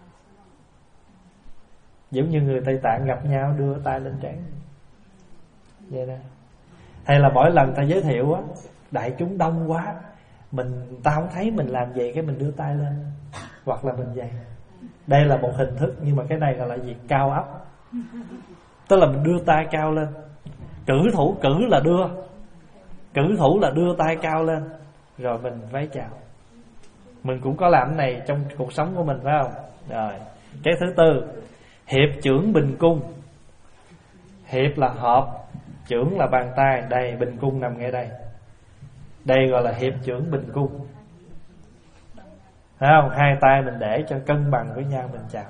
A: Giống như người Tây Tạng gặp nhau đưa tay lên trán vậy đó. Hay là mỗi lần ta giới thiệu á, đại chúng đông quá, mình ta không thấy mình làm vậy, cái mình đưa tay lên, hoặc là mình vậy. Đây là một hình thức, nhưng mà cái này gọi là gì? Cao ấp. Tức là mình đưa tay cao lên. Cử thủ, cử là đưa, cử thủ là đưa tay cao lên, rồi mình vái chào. Mình cũng có làm cái này trong cuộc sống của mình, phải không? Rồi, cái thứ tư, hiệp chưởng bình cung. Hiệp là hợp, chưởng là bàn tay, đây bình cung nằm ngay đây. Đây gọi là hiệp chưởng bình cung. Thấy không? Hai tay mình để cho cân bằng với nhau mình chào.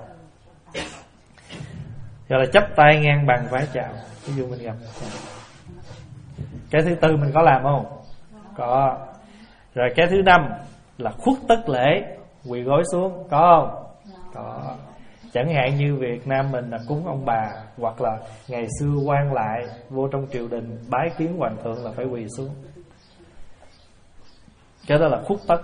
A: Rồi là chắp tay ngang bằng vái chào. Ví dụ mình gặp. Cái thứ tư mình có làm không? Có. Rồi cái thứ năm là khuất tất lễ, quỳ gối xuống, có không? Có. Chẳng hạn như Việt Nam mình là cúng ông bà, hoặc là ngày xưa quan lại vô trong triều đình bái kiến hoàng thượng là phải quỳ xuống. Cái đó là khuất tất.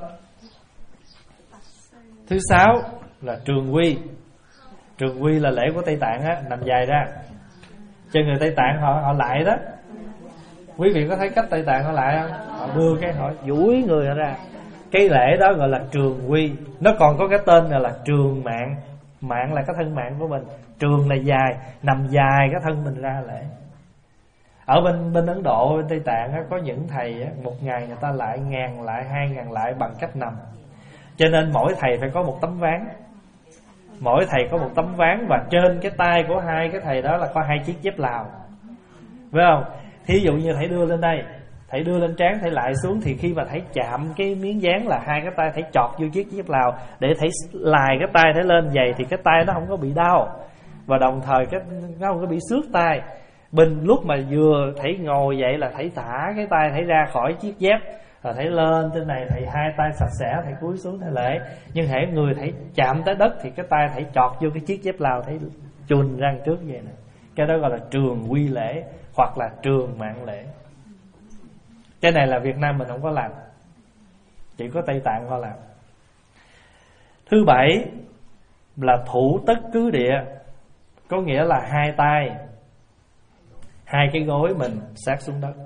A: Thứ sáu là trường quy. Trường quy là lễ của Tây Tạng á, nằm dài ra. Cho người Tây Tạng họ họ lại đó. Quý vị có thấy cách Tây Tạng họ lại không? Họ đưa cái họ duỗi người họ ra. Cái lễ đó gọi là trường quy. Nó còn có cái tên gọi là trường mạng. Mạng là cái thân mạng của mình. Trường là dài, nằm dài cái thân mình ra lễ. Ở bên bên Ấn Độ, bên Tây Tạng á, có những thầy á, một ngày người ta lại ngàn lại, hai ngàn lại bằng cách nằm. Cho nên mỗi thầy phải có một tấm ván. Mỗi thầy có một tấm ván, và trên cái tay của hai cái thầy đó là có hai chiếc dép Lào, phải không? Thí dụ như thầy đưa lên đây, thầy đưa lên trán, thầy lại xuống, thì khi mà thầy chạm cái miếng dán là hai cái tay thầy chọt vô chiếc dép Lào, để thầy lài cái tay thầy lên vậy, thì cái tay nó không có bị đau, và đồng thời cái nó không có bị xước tay. Bên lúc mà vừa thầy ngồi vậy là thầy thả cái tay thầy ra khỏi chiếc dép, rồi thầy lên trên này, thầy hai tay sạch sẽ, thầy cúi xuống thầy lễ. Nhưng hễ người thầy chạm tới đất thì cái tay thầy chọt vô cái chiếc dép Lào, thầy chùn răng trước vậy nè. Cái đó gọi là trường quy lễ, hoặc là trường mạng lễ. Cái này là Việt Nam mình không có làm, chỉ có Tây Tạng họ làm. Thứ bảy là thủ tất cứ địa, có nghĩa là hai tay, hai cái gối mình sát xuống đất.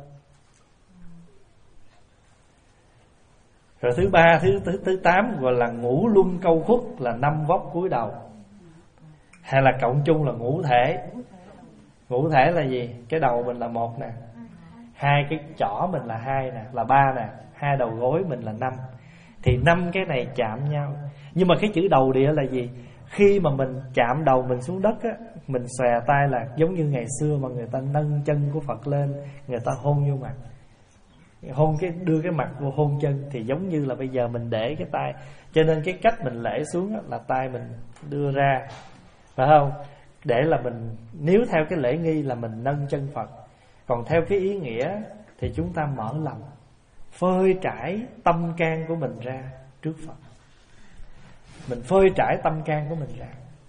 A: Rồi thứ ba, thứ, thứ, thứ tám gọi là ngũ luân câu khuất, là năm vóc cúi đầu. Hay là cộng chung là ngũ thể. Ngũ thể là gì? Cái đầu mình là một nè, hai cái chỏ mình là hai nè, là ba nè, hai đầu gối mình là năm. Thì năm cái này chạm nhau. Nhưng mà cái chữ đầu địa là gì? Khi mà mình chạm đầu mình xuống đất á, mình xòe tay là giống như ngày xưa mà người ta nâng chân của Phật lên, người ta hôn vô mặt, hôn cái đưa cái mặt vô hôn chân, thì giống như là bây giờ mình để cái tay. Cho nên cái cách mình lễ xuống là tay mình đưa ra, phải không? để là mình, nếu theo cái lễ nghi là mình nâng chân Phật. Còn theo cái ý nghĩa thì chúng ta mở lòng, phơi trải tâm can của mình ra trước Phật. Mình phơi trải tâm can của mình ra.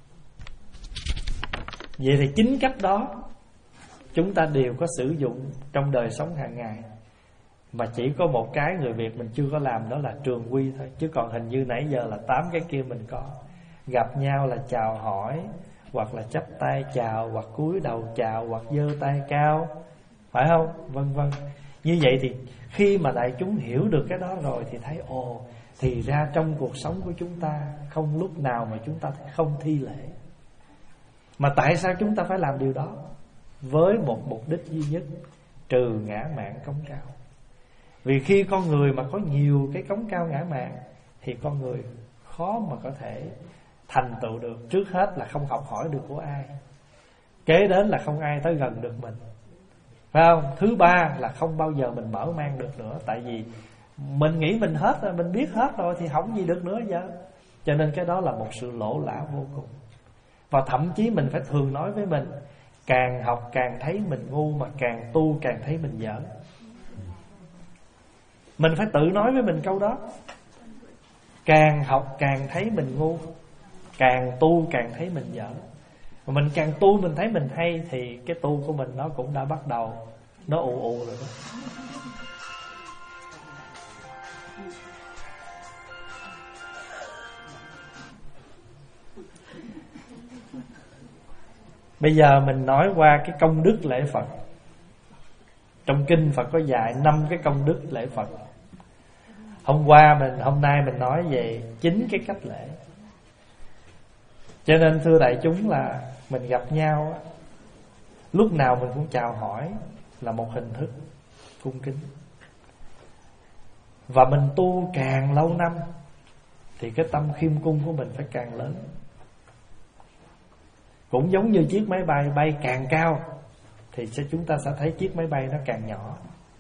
A: Vậy thì chính cách đó chúng ta đều có sử dụng trong đời sống hàng ngày. Mà chỉ có một cái người Việt mình chưa có làm, đó là trường quy thôi. Chứ còn hình như nãy giờ là tám cái kia mình có. Gặp nhau là chào hỏi, hoặc là chắp tay chào, hoặc cúi đầu chào, hoặc giơ tay cao, phải không? Vân vân. Như vậy thì khi mà đại chúng hiểu được cái đó rồi thì thấy ồ, thì ra trong cuộc sống của chúng ta không lúc nào mà chúng ta không thi lễ. Mà tại sao chúng ta phải làm điều đó? Với một mục đích duy nhất, trừ ngã mạn cống cao. Vì khi con người mà có nhiều cái cống cao ngã mạn thì con người khó mà có thể thành tựu được. Trước hết là không học hỏi được của ai, kế đến là không ai tới gần được mình, phải không? Thứ ba là không bao giờ mình mở mang được nữa. Tại vì mình nghĩ mình hết rồi, mình biết hết rồi thì không gì được nữa giờ. Cho nên cái đó là một sự lỗ lã vô cùng. Và thậm chí mình phải thường nói với mình, càng học càng thấy mình ngu, mà càng tu càng thấy mình dở. Mình phải tự nói với mình câu đó. Càng học càng thấy mình ngu, càng tu càng thấy mình dở. Mà mình càng tu mình thấy mình hay, thì cái tu của mình nó cũng đã bắt đầu nó ù ù rồi đó. Bây giờ mình nói qua cái công đức lễ Phật. Trong kinh Phật có dạy năm cái công đức lễ Phật. Hôm qua mình hôm nay mình nói về chín cái cách lễ. Cho nên thưa đại chúng là mình gặp nhau, lúc nào mình cũng chào hỏi là một hình thức cung kính. Và mình tu càng lâu năm thì cái tâm khiêm cung của mình phải càng lớn. Cũng giống như chiếc máy bay bay càng cao thì chúng ta sẽ thấy chiếc máy bay nó càng nhỏ.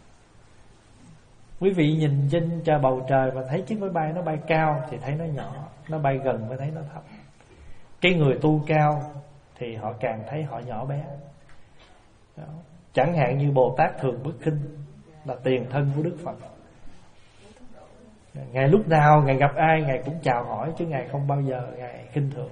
A: Quý vị nhìn trên trời bầu trời mà thấy chiếc máy bay nó bay cao thì thấy nó nhỏ, nó bay gần mới thấy nó thấp. Cái người tu cao thì họ càng thấy họ nhỏ bé. Đó. Chẳng hạn như Bồ Tát Thường Bất Khinh là tiền thân của Đức Phật. Ngài lúc nào Ngài gặp ai Ngài cũng chào hỏi, chứ Ngài không bao giờ Ngài khinh thường.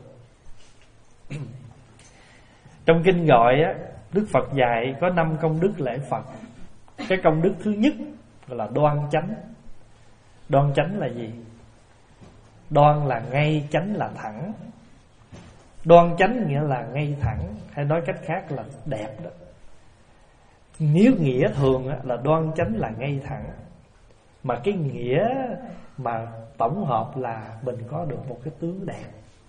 A: Trong kinh gọi á, Đức Phật dạy có năm công đức lễ Phật. Cái công đức thứ nhất gọi là đoan chánh. Đoan chánh là gì? Đoan là ngay, chánh là thẳng. Đoan chánh nghĩa là ngay thẳng, hay nói cách khác là đẹp đó. Nếu nghĩa thường á, là đoan chánh là ngay thẳng. Mà cái nghĩa mà tổng hợp là mình có được một cái tướng đẹp.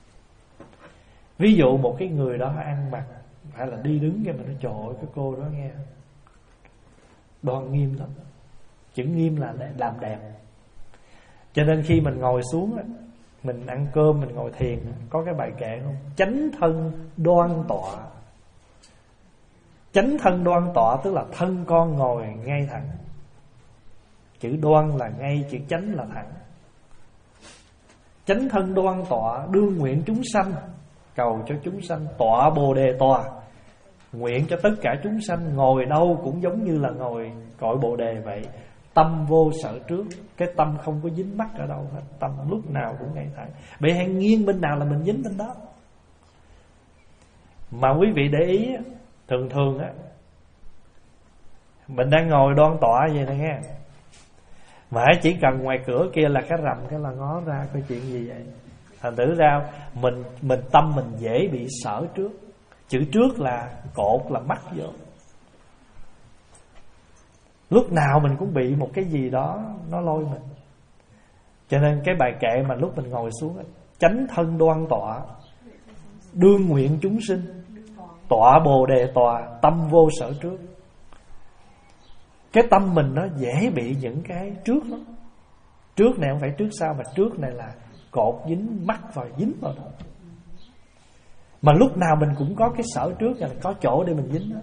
A: Ví dụ một cái người đó ăn mặc hay là đi đứng cái mình nói trời ơi, cái cô đó nghe đoan nghiêm lắm. Chữ nghiêm là làm đẹp. Cho nên khi mình ngồi xuống, mình ăn cơm, mình ngồi thiền, có cái bài kệ không? Chánh thân đoan tọa. Chánh thân đoan tọa tức là thân con ngồi ngay thẳng. Chữ đoan là ngay, chữ chánh là thẳng. Chánh thân đoan tọa, đương nguyện chúng sanh, cầu cho chúng sanh tọa bồ đề tòa. Nguyện cho tất cả chúng sanh ngồi đâu cũng giống như là ngồi cội bồ đề vậy. Tâm vô sở trước. Cái tâm không có dính mắc ở đâu hết. Tâm lúc nào cũng ngay thẳng. Bị hay nghiêng bên nào là mình dính bên đó. Mà quý vị để ý, thường thường á, mình đang ngồi đoan tọa vậy nè nghe, mà chỉ cần ngoài cửa kia là cái rầm cái là ngó ra coi chuyện gì vậy. Thành thử ra mình mình tâm mình dễ bị sở trước. Chữ trước là cột, là mắc vô. Lúc nào mình cũng bị một cái gì đó nó lôi mình. Cho nên cái bài kệ mà lúc mình ngồi xuống, chánh thân đoan tọa, đương nguyện chúng sinh, tọa bồ đề tòa, tâm vô sở trước. Cái tâm mình nó dễ bị những cái trước đó. Trước này không phải trước sau, mà trước này là cột dính, mắc vào, dính vào đó. Mà lúc nào mình cũng có cái sở trước, là có chỗ để mình dính đó.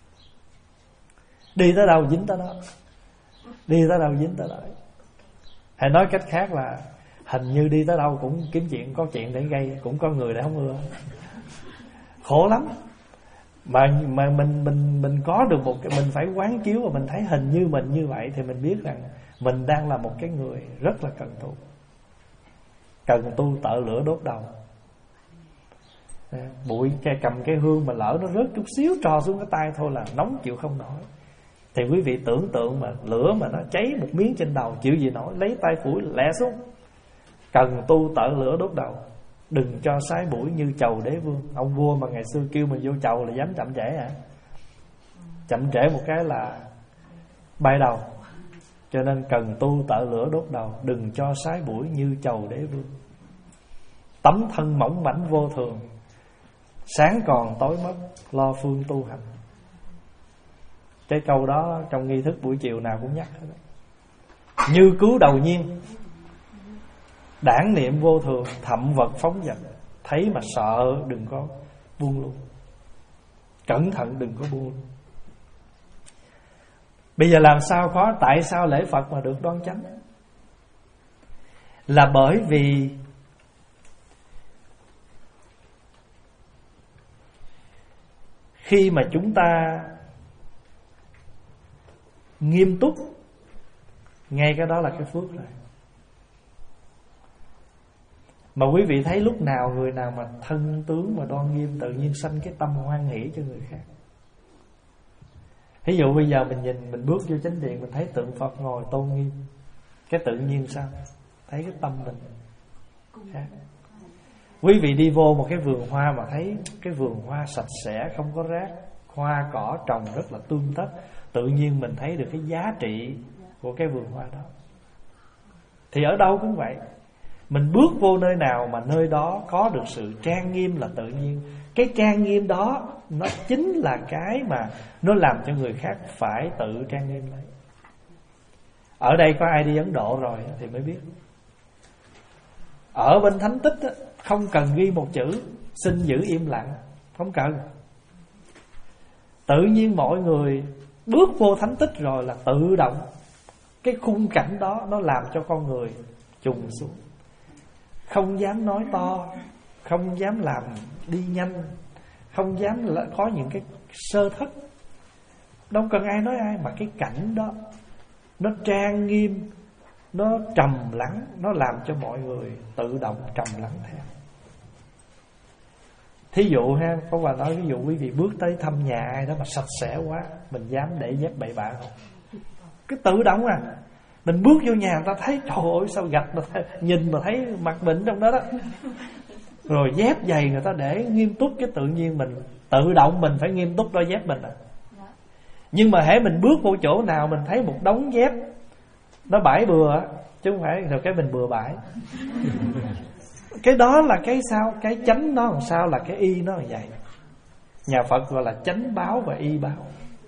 A: Đi tới đâu dính tới đó, đi tới đâu dính tới đó. Hay nói cách khác là hình như đi tới đâu cũng kiếm chuyện, có chuyện để gây, cũng có người để không ưa. khổ lắm. Mà mà mình mình mình có được một cái, mình phải quán chiếu và mình thấy hình như mình như vậy thì mình biết rằng mình đang là một cái người rất là cần tu. Cần tu tợ lửa đốt đầu. Bụi cái cầm cái hương mà lỡ nó rớt chút xíu trò xuống cái tay thôi là nóng chịu không nổi. Thì quý vị tưởng tượng mà lửa mà nó cháy một miếng trên đầu chịu gì nổi, lấy tay phủi lẹ xuống. Cần tu tợ lửa đốt đầu, đừng cho sái bụi như chầu đế vương. Ông vua mà ngày xưa kêu mình vô chầu là dám chậm trễ hả? Chậm trễ một cái là bay đầu. Cho nên cần tu tợ lửa đốt đầu, đừng cho sái bụi như chầu đế vương. Tấm thân mỏng mảnh vô thường, sáng còn tối mất, lo phương tu hành. Cái câu đó trong nghi thức buổi chiều nào cũng nhắc hết. Như cứu đầu nhiên, đản niệm vô thường, thậm vật phóng dật. Thấy mà sợ đừng có buông luôn, cẩn thận đừng có buông. Bây giờ làm sao có, tại sao lễ Phật mà được đoan chánh? Là bởi vì khi mà chúng ta nghiêm túc, ngay cái đó là cái phước rồi. Mà quý vị thấy lúc nào người nào mà thân tướng mà đoan nghiêm, tự nhiên sanh cái tâm hoan hỷ cho người khác. Ví dụ bây giờ mình nhìn, mình bước vô chánh điện, mình thấy tượng Phật ngồi tôn nghiêm, cái tự nhiên sao? Thấy cái tâm mình khác. Quý vị đi vô một cái vườn hoa mà thấy cái vườn hoa sạch sẽ, không có rác, hoa cỏ trồng rất là tươm tất, tự nhiên mình thấy được cái giá trị của cái vườn hoa đó. Thì ở đâu cũng vậy, mình bước vô nơi nào mà nơi đó có được sự trang nghiêm là tự nhiên. Cái trang nghiêm đó nó chính là cái mà nó làm cho người khác phải tự trang nghiêm lại. Ở đây có ai đi Ấn Độ rồi thì mới biết. Ở bên thánh tích á, không cần ghi một chữ, xin giữ im lặng, không cần. Tự nhiên mọi người bước vô thánh tích rồi là tự động cái khung cảnh đó nó làm cho con người trùng xuống. Không dám nói to, không dám làm đi nhanh, không dám có những cái sơ thất. Đâu cần ai nói ai, mà cái cảnh đó nó trang nghiêm, nó trầm lắng, nó làm cho mọi người tự động trầm lắng theo. Thí dụ ha, có bà nói ví dụ quý vị bước tới thăm nhà ai đó mà sạch sẽ quá, mình dám để dép bậy bạ không? Cái tự động à. Mình bước vô nhà người ta thấy trời ơi sao gạch mà thấy, nhìn mà thấy mặt mình trong đó đó. Rồi dép giày người ta để nghiêm túc, cái tự nhiên mình tự động mình phải nghiêm túc đôi dép mình à. Nhưng mà hễ mình bước vô chỗ nào mình thấy một đống dép nó bãi bừa, chứ không phải rồi cái mình bừa bãi. Cái đó là cái sao? Cái chánh nó làm sao là cái y nó là vậy. Nhà Phật gọi là chánh báo và y báo.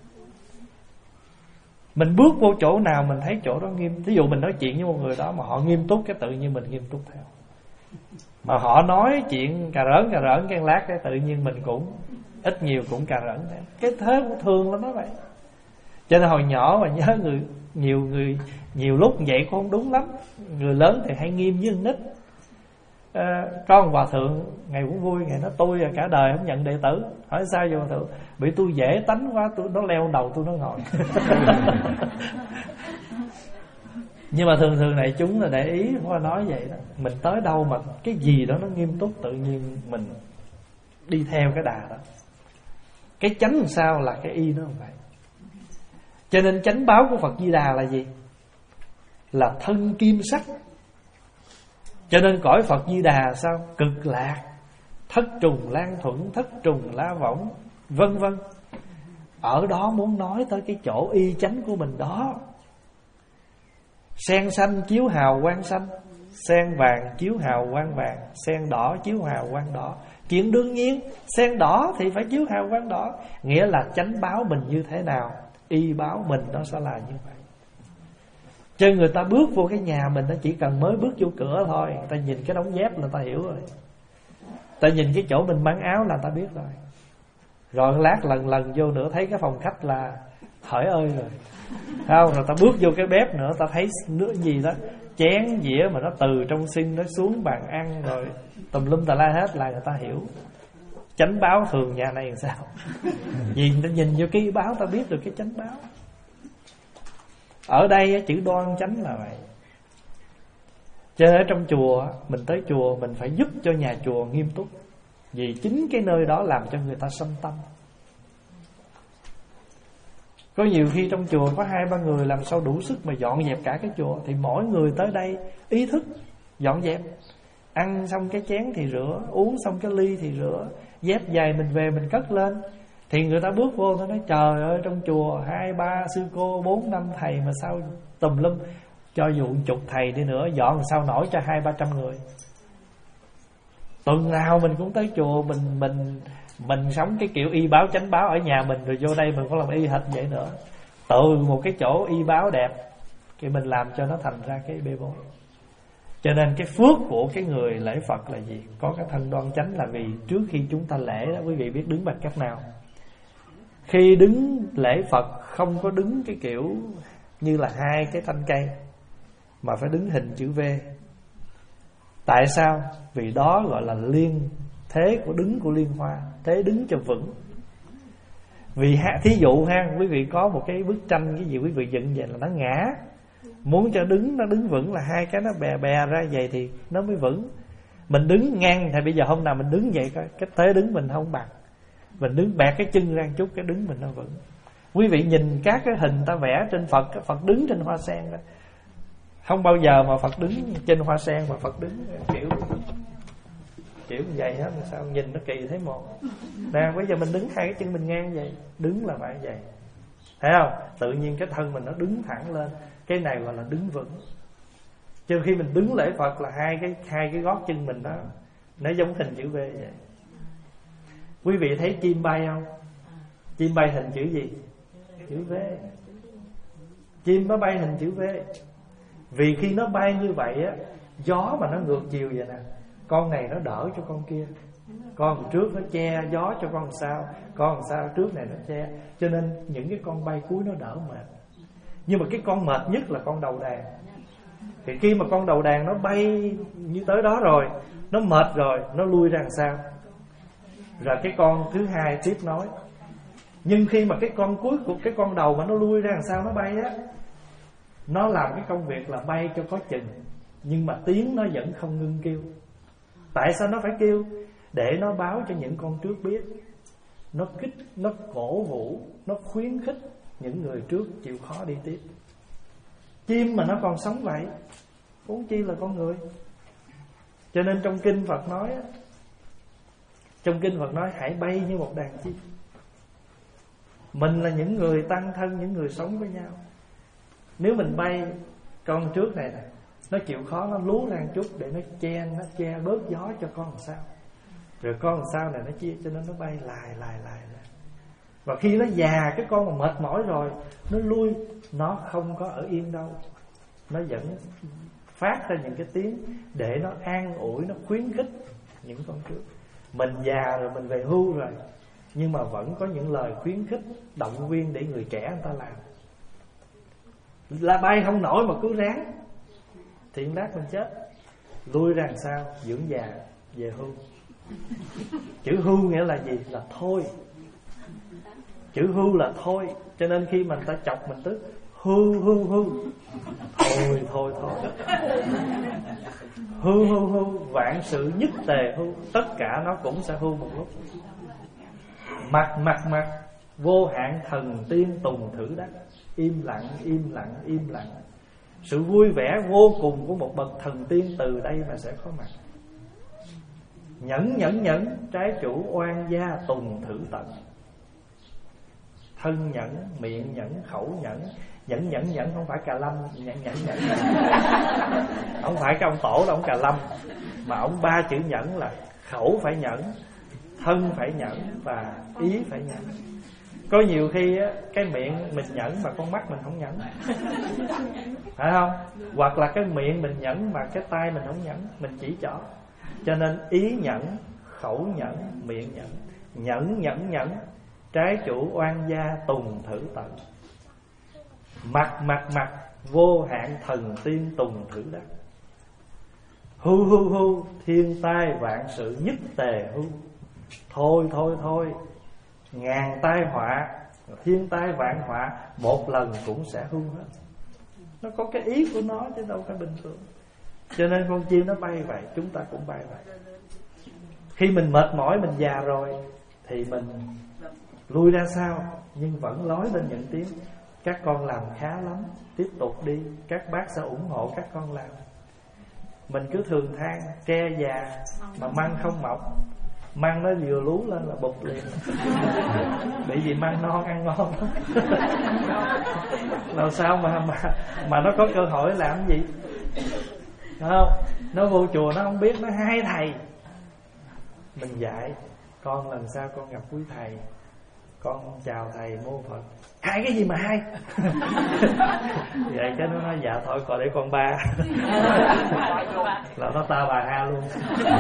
A: Mình bước vô chỗ nào mình thấy chỗ đó nghiêm. Ví dụ mình nói chuyện với một người đó mà họ nghiêm túc, cái tự nhiên mình nghiêm túc theo. Mà họ nói chuyện cà rỡn cà rỡn cái lát, cái tự nhiên mình cũng ít nhiều cũng cà rỡn theo. Cái thế của thường lắm đó vậy. Cho nên hồi nhỏ mà nhớ người nhiều người nhiều lúc vậy cũng không đúng lắm. Người lớn thì hay nghiêm với con nít. À, có một hòa thượng ngày cũng vui, ngày nó tôi cả đời không nhận đệ tử. Hỏi sao vậy hòa thượng? Bị tôi dễ tánh quá, tôi nó leo đầu tôi nó ngồi. Nhưng mà thường thường này chúng là để ý hoa nói vậy đó. Mình tới đâu mà cái gì đó nó nghiêm túc, tự nhiên mình đi theo cái đà đó. Cái chánh làm sao là cái y nó không vậy. Cho nên chánh báo của Phật Di Đà là gì? Là thân kim sắc. Cho nên cõi Phật Di Đà sao? Cực lạc, thất trùng lan thuẫn, thất trùng la võng, vân vân. Ở đó muốn nói tới cái chỗ y chánh của mình đó. Sen xanh chiếu hào quang xanh, sen vàng chiếu hào quang vàng, sen đỏ chiếu hào quang đỏ. Chuyện đương nhiên, sen đỏ thì phải chiếu hào quang đỏ. Nghĩa là chánh báo mình như thế nào, y báo mình nó sẽ là như vậy. Cho người ta bước vô cái nhà mình, nó chỉ cần mới bước vô cửa thôi, người ta nhìn cái đống dép là người ta hiểu rồi. Ta nhìn cái chỗ mình bán áo là người ta biết rồi. Rồi lát lần lần vô nữa thấy cái phòng khách là hỡi ơi rồi. Không, rồi ta bước vô cái bếp nữa, ta thấy nước gì đó, chén dĩa mà nó từ trong sinh nó xuống bàn ăn rồi tùm lum tà la hết là người ta hiểu. chánh báo thường nhà này làm sao? Vì ta nhìn vô cái báo ta biết được cái chánh báo. Ở đây chữ đoan chánh là vậy. Cho nên ở trong chùa, mình tới chùa mình phải giúp cho nhà chùa nghiêm túc. Vì chính cái nơi đó làm cho người ta sanh tâm. Có nhiều khi trong chùa có hai ba người làm sao đủ sức mà dọn dẹp cả cái chùa, thì mỗi người tới đây ý thức dọn dẹp. Ăn xong cái chén thì rửa, uống xong cái ly thì rửa, dép giày mình về mình cất lên. Thì người ta bước vô, nó nói trời ơi, trong chùa hai ba sư cô, bốn năm thầy mà sao tùm lum. Cho dù chục thầy đi nữa, dọn sao nổi cho hai ba trăm người. Tuần nào mình cũng tới chùa, Mình mình mình sống cái kiểu y báo chánh báo ở nhà mình, rồi vô đây mình có làm y hệt vậy nữa. Từ một cái chỗ y báo đẹp thì mình làm cho nó thành ra cái bê bối. Cho nên cái phước của cái người lễ Phật là gì? Có cái thân đoan chánh là vì trước khi chúng ta lễ đó, quý vị biết đứng bằng cách nào? Khi đứng lễ Phật không có đứng cái kiểu như là hai cái thanh cây, mà phải đứng hình chữ V. Tại sao? Vì đó gọi là liên thế của đứng của liên hoa, thế đứng cho vững. Vì thí dụ ha, quý vị có một cái bức tranh cái gì quý vị dựng vậy là nó ngã. Muốn cho đứng nó đứng vững là hai cái nó bè bè ra vậy thì nó mới vững. Mình đứng ngang thì bây giờ hôm nào mình đứng vậy coi, cái thế đứng mình không bằng. Mình đứng bẹt cái chân ra chút, cái đứng mình nó vững. Quý vị nhìn các cái hình ta vẽ trên Phật, cái Phật đứng trên hoa sen đó, không bao giờ mà Phật đứng trên hoa sen mà Phật đứng kiểu kiểu như vậy hết. Sao nhìn nó kỳ thế một. Nè bây giờ mình đứng hai cái chân mình ngang vậy, đứng là phải vậy, thấy không? Tự nhiên cái thân mình nó đứng thẳng lên. Cái này gọi là đứng vững. Chứ khi mình đứng lễ Phật là hai cái hai cái gót chân mình đó nó giống hình chữ V vậy. Quý vị thấy chim bay không? Chim bay hình chữ gì? Chữ V. Chim nó bay hình chữ V. Vì khi nó bay như vậy á, gió mà nó ngược chiều vậy nè, con này nó đỡ cho con kia. Con trước nó che gió cho con sau, con sau trước này nó che. Cho nên những cái con bay cuối nó đỡ mệt. Nhưng mà cái con mệt nhất là con đầu đàn. Thì khi mà con đầu đàn nó bay như tới đó rồi, nó mệt rồi, nó lui ra làm sao? Rồi cái con thứ hai tiếp nối. Nhưng khi mà cái con cuối của cái con đầu mà nó lui ra làm sao nó bay á, nó làm cái công việc là bay cho có chừng, nhưng mà tiếng nó vẫn không ngưng kêu. Tại sao nó phải kêu? Để nó báo cho những con trước biết. Nó kích, nó cổ vũ, nó khuyến khích những người trước chịu khó đi tiếp. Chim mà nó còn sống vậy, huống chi là con người. Cho nên trong kinh Phật nói á, trong kinh Phật nói hãy bay như một đàn chim. Mình là những người tăng thân, những người sống với nhau. Nếu mình bay, con trước này nè, nó chịu khó nó lú ra chút để nó che, nó che bớt gió cho con làm sao. Rồi con làm sao này nó chia cho nên nó bay lại lại lại lại. Và khi nó già, cái con mà mệt mỏi rồi, nó lui, nó không có ở yên đâu. Nó vẫn phát ra những cái tiếng để nó an ủi, nó khuyến khích những con trước. Mình già rồi, mình về hưu rồi, nhưng mà vẫn có những lời khuyến khích, động viên để người trẻ người ta làm. Là bay không nổi mà cứ ráng thì lát mình chết. Lui ra làm sao? Dưỡng già, về hưu. Chữ hưu nghĩa là gì? Là thôi. Chữ hưu là thôi. Cho nên khi mà người ta chọc mình tức, hưu hưu hưu, thôi thôi thôi, hưu hưu hưu, vạn sự nhất tề hưu. Tất cả nó cũng sẽ hưu một lúc. Mặt mặt mặt, vô hạn thần tiên tùng thử đắc. Im lặng, im lặng, im lặng. Sự vui vẻ vô cùng của một bậc thần tiên từ đây mà sẽ có mặt. Nhẫn nhẫn nhẫn, trái chủ oan gia tùng thử tận. Thân nhẫn, miệng nhẫn, khẩu nhẫn. Nhẫn nhẫn nhẫn không phải Cà Lâm. Nhẫn nhẫn nhẫn không phải cái ông tổ là ông Cà Lâm, mà ông ba chữ nhẫn là khẩu phải nhẫn, thân phải nhẫn và ý phải nhẫn. Có nhiều khi á, cái miệng mình nhẫn mà con mắt mình không nhẫn, phải không? Hoặc là cái miệng mình nhẫn mà cái tay mình không nhẫn, mình chỉ trỏ. Cho nên ý nhẫn, khẩu nhẫn, miệng nhẫn. Nhẫn nhẫn nhẫn, trái chủ oan gia tùng thử tận. Mặt mặt mặt, vô hạn thần tiên tùng thử đắc. Hu hu hu, thiên tai vạn sự nhất tề hu. Thôi thôi thôi, ngàn tai họa, thiên tai vạn họa một lần cũng sẽ hư hết. Nó có cái ý của nó chứ đâu phải bình thường. Cho nên con chim nó bay vậy, chúng ta cũng bay vậy. Khi mình mệt mỏi, mình già rồi thì mình lui ra sau, nhưng vẫn nói lên những tiếng: các con làm khá lắm, tiếp tục đi, các bác sẽ ủng hộ các con làm. Mình cứ thường than tre già mà măng không mọc, măng nó vừa lú lên là bụt liền. Bởi vì măng non ăn ngon lắm. Làm sao mà mà mà nó có cơ hội làm gì? Đúng không? Nó vô chùa nó không biết, nó hai thầy. Mình dạy con làm sao con gặp quý thầy, con chào thầy mô Phật. Hai cái gì mà hai? Vậy cái nó nói dạ thôi còn để con ba. Là nó ta bà ha luôn.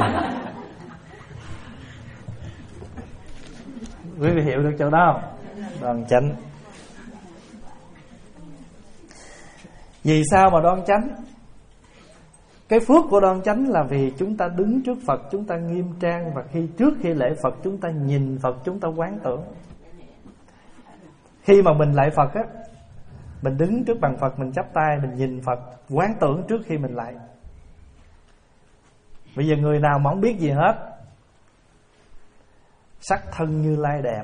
A: Quý vị hiểu được chỗ đó không? Đoan chánh. Vì sao mà đoan chánh? Cái phước của đoan chánh là vì chúng ta đứng trước Phật, chúng ta nghiêm trang. Và khi trước khi lễ Phật chúng ta nhìn Phật, chúng ta quán tưởng. Khi mà mình lạy Phật á, mình đứng trước bàn Phật, mình chắp tay, mình nhìn Phật, quán tưởng trước khi mình lạy. Bây giờ người nào mà không biết gì hết, sắc thân Như Lai đẹp.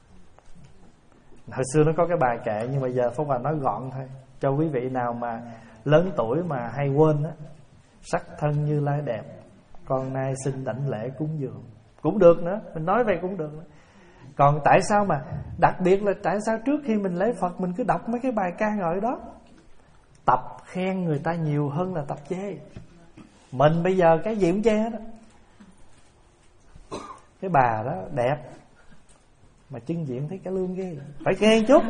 A: Hồi xưa nó có cái bài kệ, nhưng mà giờ Pháp Hòa nói gọn thôi, cho quý vị nào mà lớn tuổi mà hay quên á. Sắc thân Như Lai đẹp, con nay xin đảnh lễ cúng dường. Cũng được nữa, mình nói vậy cũng được nữa. Còn tại sao mà đặc biệt là tại sao trước khi mình lễ Phật mình cứ đọc mấy cái bài ca ngợi đó? Tập khen người ta nhiều hơn là tập chê. Mình bây giờ cái gì cũng chê hết đó. Cái bà đó đẹp mà trưng diện thấy cái lương ghê, phải khen chút.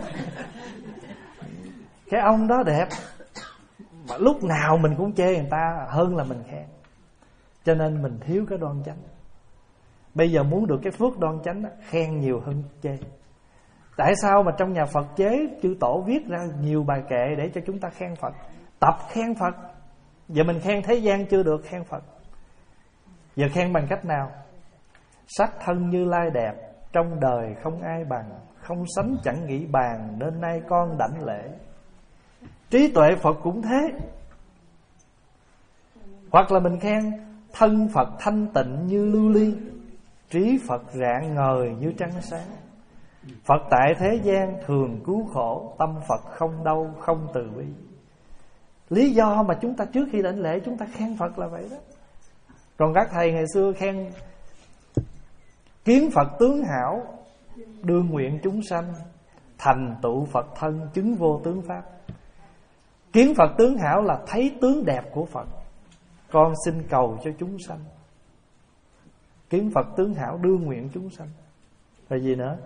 A: Cái ông đó đẹp mà lúc nào mình cũng chê người ta hơn là mình khen. Cho nên mình thiếu cái đoan chánh. Bây giờ muốn được cái phước đoan chánh đó, khen nhiều hơn chê. Tại sao mà trong nhà Phật chế chư tổ viết ra nhiều bài kệ để cho chúng ta khen Phật? Tập khen Phật. Giờ mình khen thế gian chưa được, khen Phật. Giờ khen bằng cách nào? Sắc thân Như Lai đẹp, trong đời không ai bằng, không sánh chẳng nghĩ bàn, nên nay con đảnh lễ. Trí tuệ Phật cũng thế. Hoặc là mình khen thân Phật thanh tịnh như lưu ly, trí Phật rạng ngời như trăng sáng. Phật tại thế gian thường cứu khổ, tâm Phật không đau không từ bi. Lý do mà chúng ta trước khi đảnh lễ chúng ta khen Phật là vậy đó. Còn các thầy ngày xưa khen kiến Phật tướng hảo, đương nguyện chúng sanh, thành tựu Phật thân, chứng vô tướng pháp. Kiến Phật tướng hảo là thấy tướng đẹp của Phật, con xin cầu cho chúng sanh. Kiến Phật tướng hảo, đương nguyện chúng sanh. Rồi gì nữa?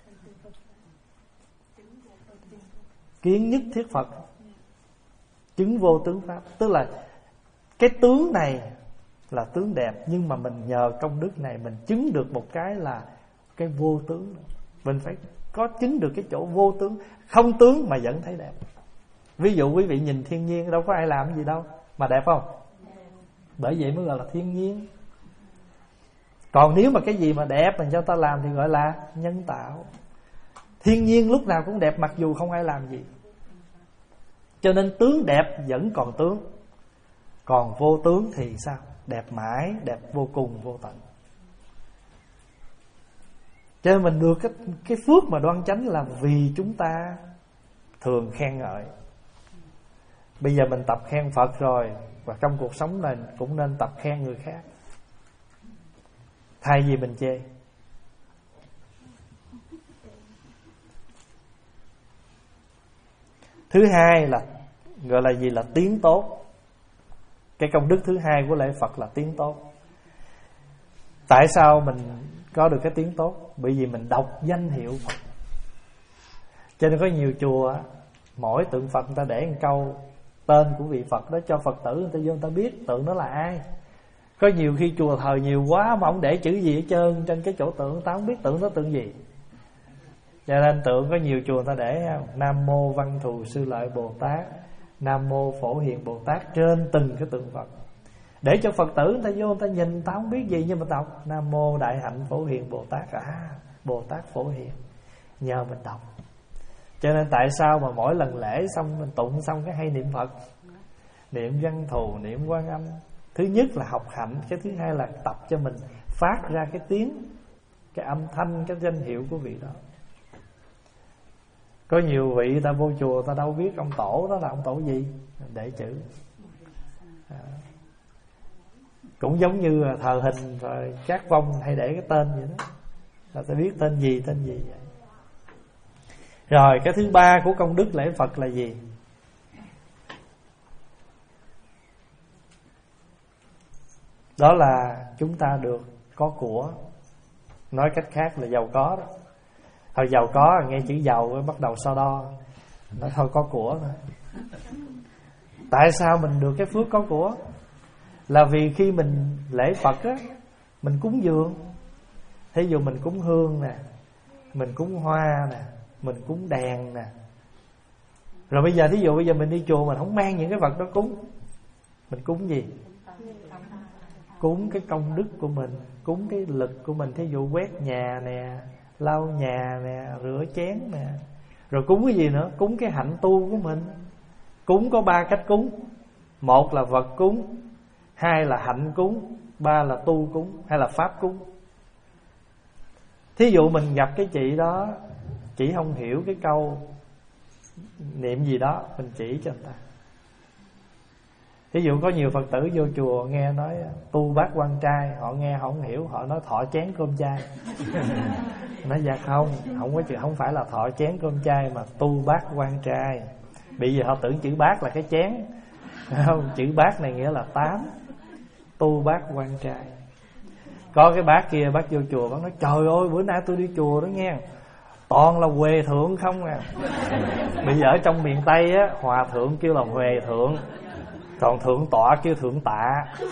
A: Kiến nhất thiết Phật, chứng vô tướng pháp. Tức là cái tướng này là tướng đẹp, nhưng mà mình nhờ công đức này mình chứng được một cái là cái vô tướng. Mình phải có chứng được cái chỗ vô tướng. Không tướng mà vẫn thấy đẹp. Ví dụ quý vị nhìn thiên nhiên, đâu có ai làm gì đâu mà đẹp không? Bởi vậy mới gọi là thiên nhiên. Còn nếu mà cái gì mà đẹp mình cho ta làm thì gọi là nhân tạo. Thiên nhiên lúc nào cũng đẹp mặc dù không ai làm gì. Cho nên tướng đẹp vẫn còn tướng, còn vô tướng thì sao? Đẹp mãi, đẹp vô cùng vô tận. Cho nên mình được cái, cái phước mà đoan chánh là vì chúng ta thường khen ngợi. Bây giờ mình tập khen Phật rồi, và trong cuộc sống này cũng nên tập khen người khác, thay vì mình chê. Thứ hai là gọi là gì? Là tiếng tốt. Cái công đức thứ hai của lễ Phật là tiếng tốt. Tại sao mình có được cái tiếng tốt? Bởi vì mình đọc danh hiệu Phật. Cho nên có nhiều chùa mỗi tượng Phật người ta để một câu tên của vị Phật đó, cho Phật tử người ta vô người ta biết tượng đó là ai. Có nhiều khi chùa thờ nhiều quá mà không để chữ gì hết trơn trên cái chỗ tượng, người ta không biết tượng đó tượng gì. Cho nên tượng có nhiều chùa người ta để Nam Mô Văn Thù Sư Lợi Bồ Tát, Nam Mô Phổ Hiền Bồ Tát trên từng cái tượng Phật. để cho Phật tử người ta vô, người ta nhìn, người ta không biết gì nhưng mà đọc Nam Mô Đại Hạnh Phổ Hiền Bồ Tát. À, Bồ Tát Phổ Hiền, nhờ mình đọc. Cho nên tại sao mà mỗi lần lễ xong mình tụng xong cái hay niệm Phật, niệm Văn Thù, niệm Quan Âm. Thứ nhất là học hạnh, cái thứ hai là tập cho mình phát ra cái tiếng, cái âm thanh, cái danh hiệu của vị đó. Có nhiều vị ta vô chùa ta đâu biết ông tổ đó là ông tổ gì, để chữ. À, cũng giống như thờ hình rồi các vong hay để cái tên vậy đó, là ta biết tên gì tên gì vậy. Rồi cái thứ ba của công đức lễ Phật là gì? Đó là chúng ta được có của. Nói cách khác là giàu có đó. Thôi giàu có nghe chữ giàu bắt đầu so đo. Nói thôi có của thôi. Tại sao mình được cái phước có của? Là vì khi mình lễ Phật á, mình cúng dường. Thí dụ mình cúng hương nè, mình cúng hoa nè, mình cúng đèn nè. Rồi bây giờ thí dụ bây giờ mình đi chùa mình không mang những cái vật đó cúng, mình cúng gì? Cúng cái công đức của mình, cúng cái lực của mình. Thí dụ quét nhà nè, lau nhà nè, rửa chén nè. Rồi cúng cái gì nữa? Cúng cái hạnh tu của mình. Cúng có ba cách cúng. Một là vật cúng, hai là hạnh cúng, ba là tu cúng hay là pháp cúng. Thí dụ mình gặp cái chị đó, chị không hiểu cái câu niệm gì đó, mình chỉ cho người ta. Thí dụ có nhiều Phật tử vô chùa nghe nói tu bát quan trai, họ nghe họ không hiểu, họ nói thọ chén cơm chay. Nói dạ không, không có chữ, không phải là thọ chén cơm chay mà tu bát quan trai. Bây giờ họ tưởng chữ bát là cái chén, không, chữ bát này nghĩa là tám. Tu bát quan trai. Có cái bác kia, bác vô chùa, bác nói trời ơi bữa nay tôi đi chùa đó nghe, toàn là huề thượng không à. Bây giờ ở trong miền Tây á, hòa thượng kêu là huề thượng, còn thượng tọa kêu thượng tạ.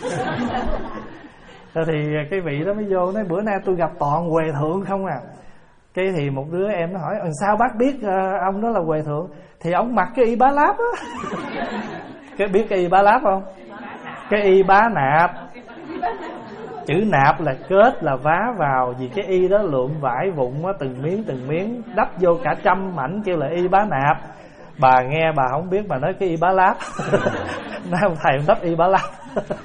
A: Thế thì cái vị đó mới vô nói bữa nay tôi gặp toàn huề thượng không à. Cái thì một đứa em nó hỏi sao bác biết uh, ông đó là huề thượng? Thì ông mặc cái y bá láp á. Cái biết cái y bá láp không? Cái y bá nạp. Chữ nạp là kết, là vá vào. Vì cái y đó lượm vải vụn á, từng miếng từng miếng đắp vô cả trăm mảnh kêu là y bá nạp. Bà nghe bà không biết, bà nói cái y bá láp. Nói ông thầy ông đắp y bá láp.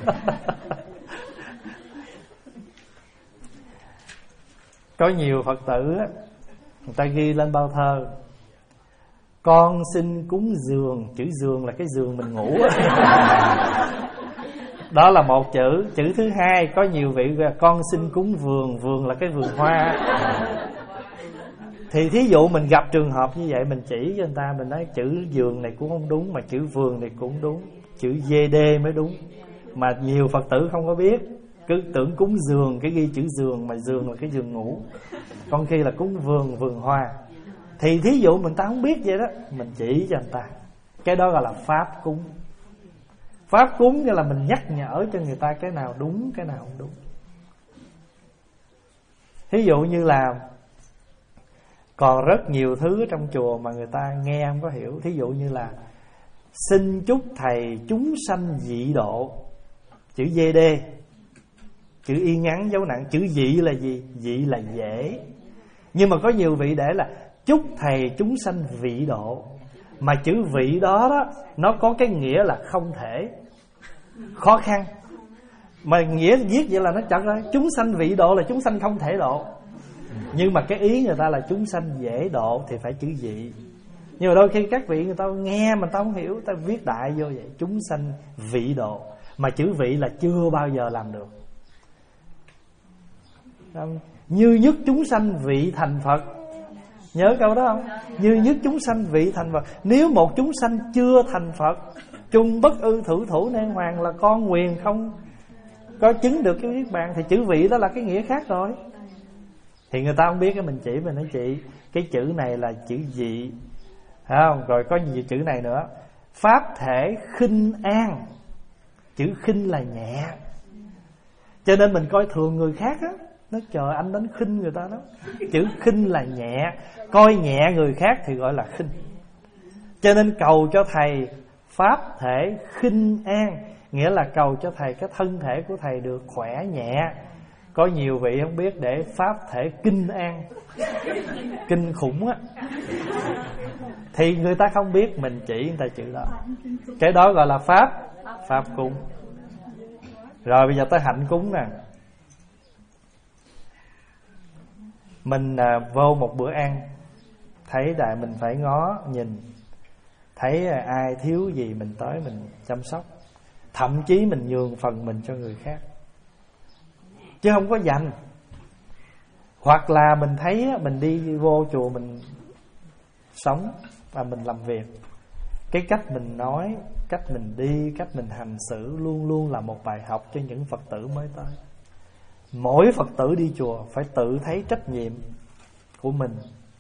A: Có nhiều Phật tử á, người ta ghi lên bao thơ con xin cúng giường. Chữ giường là cái giường mình ngủ. Đó là một chữ. Chữ thứ hai, có nhiều vị con xin cúng vườn. Vườn là cái vườn hoa. Thì thí dụ mình gặp trường hợp như vậy, mình chỉ cho người ta, mình nói chữ giường này cũng không đúng, mà chữ vườn này cũng đúng, chữ vê đê mới đúng. Mà nhiều Phật tử không có biết, cứ tưởng cúng giường, cái ghi chữ giường, mà giường là cái giường ngủ. Còn khi là cúng vườn, vườn hoa. Thì thí dụ mình ta không biết vậy đó, mình chỉ cho người ta. Cái đó gọi là pháp cúng. Pháp cúng nghĩa là mình nhắc nhở cho người ta cái nào đúng, cái nào không đúng. Thí dụ như là còn rất nhiều thứ trong chùa mà người ta nghe không có hiểu. Thí dụ như là xin chúc thầy chúng sanh dị độ. Chữ vê đê, chữ y ngắn dấu nặng. Chữ dị là gì? Dị là dễ. Nhưng mà có nhiều vị để là chúc thầy chúng sanh vị độ. Mà chữ vị đó đó, nó có cái nghĩa là không thể, khó khăn. Mà nghĩa viết vậy là nó chặt rồi. Chúng sanh vị độ là chúng sanh không thể độ. Nhưng mà cái ý người ta là chúng sanh dễ độ thì phải chữ vị. Nhưng mà đôi khi các vị người ta nghe mà ta không hiểu, ta viết đại vô vậy, chúng sanh vị độ. Mà chữ vị là chưa bao giờ làm được. Như nhất chúng sanh vị thành Phật. Nhớ câu đó không? Như nhất chúng sanh vị thành Phật. Nếu một chúng sanh chưa thành Phật, chung bất ư thử thủ nên hoàng, là con nguyền không có chứng được cái niết bàn, thì chữ vị đó là cái nghĩa khác rồi. Thì người ta không biết, cái mình chỉ, mình nói chị cái chữ này là chữ dị, phải không? Rồi có nhiều chữ này nữa, pháp thể khinh an. Chữ khinh là nhẹ. Cho nên mình coi thường người khác á, nói trời anh đến khinh người ta đó. Chữ khinh là nhẹ, coi nhẹ người khác thì gọi là khinh. Cho nên cầu cho thầy pháp thể khinh an. nghĩa là cầu cho thầy cái thân thể của thầy được khỏe nhẹ. Có nhiều vị không biết để pháp thể kinh an, kinh khủng á, thì người ta không biết, mình chỉ người ta chữ đó. Cái đó gọi là pháp Pháp cúng. Rồi bây giờ tới hạnh cúng nè. Mình à, vô một bữa ăn, thấy là mình phải ngó nhìn, thấy ai thiếu gì mình tới mình chăm sóc. Thậm chí mình nhường phần mình cho người khác, chứ không có dành. Hoặc là mình thấy mình đi vô chùa mình sống và mình làm việc, cái cách mình nói, cách mình đi, cách mình hành xử luôn luôn là một bài học cho những Phật tử mới tới. Mỗi Phật tử đi chùa phải tự thấy trách nhiệm của mình,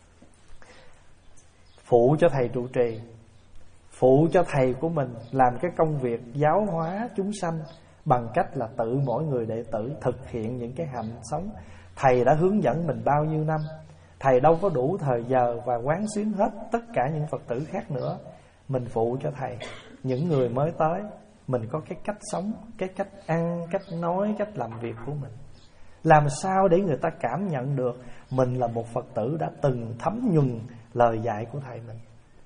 A: phụ cho thầy trụ trì, phụ cho thầy của mình làm cái công việc giáo hóa chúng sanh bằng cách là tự mỗi người đệ tử thực hiện những cái hạnh sống. Thầy đã hướng dẫn mình bao nhiêu năm, thầy đâu có đủ thời giờ và quán xuyến hết tất cả những Phật tử khác nữa. Mình phụ cho thầy, những người mới tới, mình có cái cách sống, cái cách ăn, cách nói, cách làm việc của mình. Làm sao để người ta cảm nhận được mình là một Phật tử đã từng thấm nhuần lời dạy của thầy mình.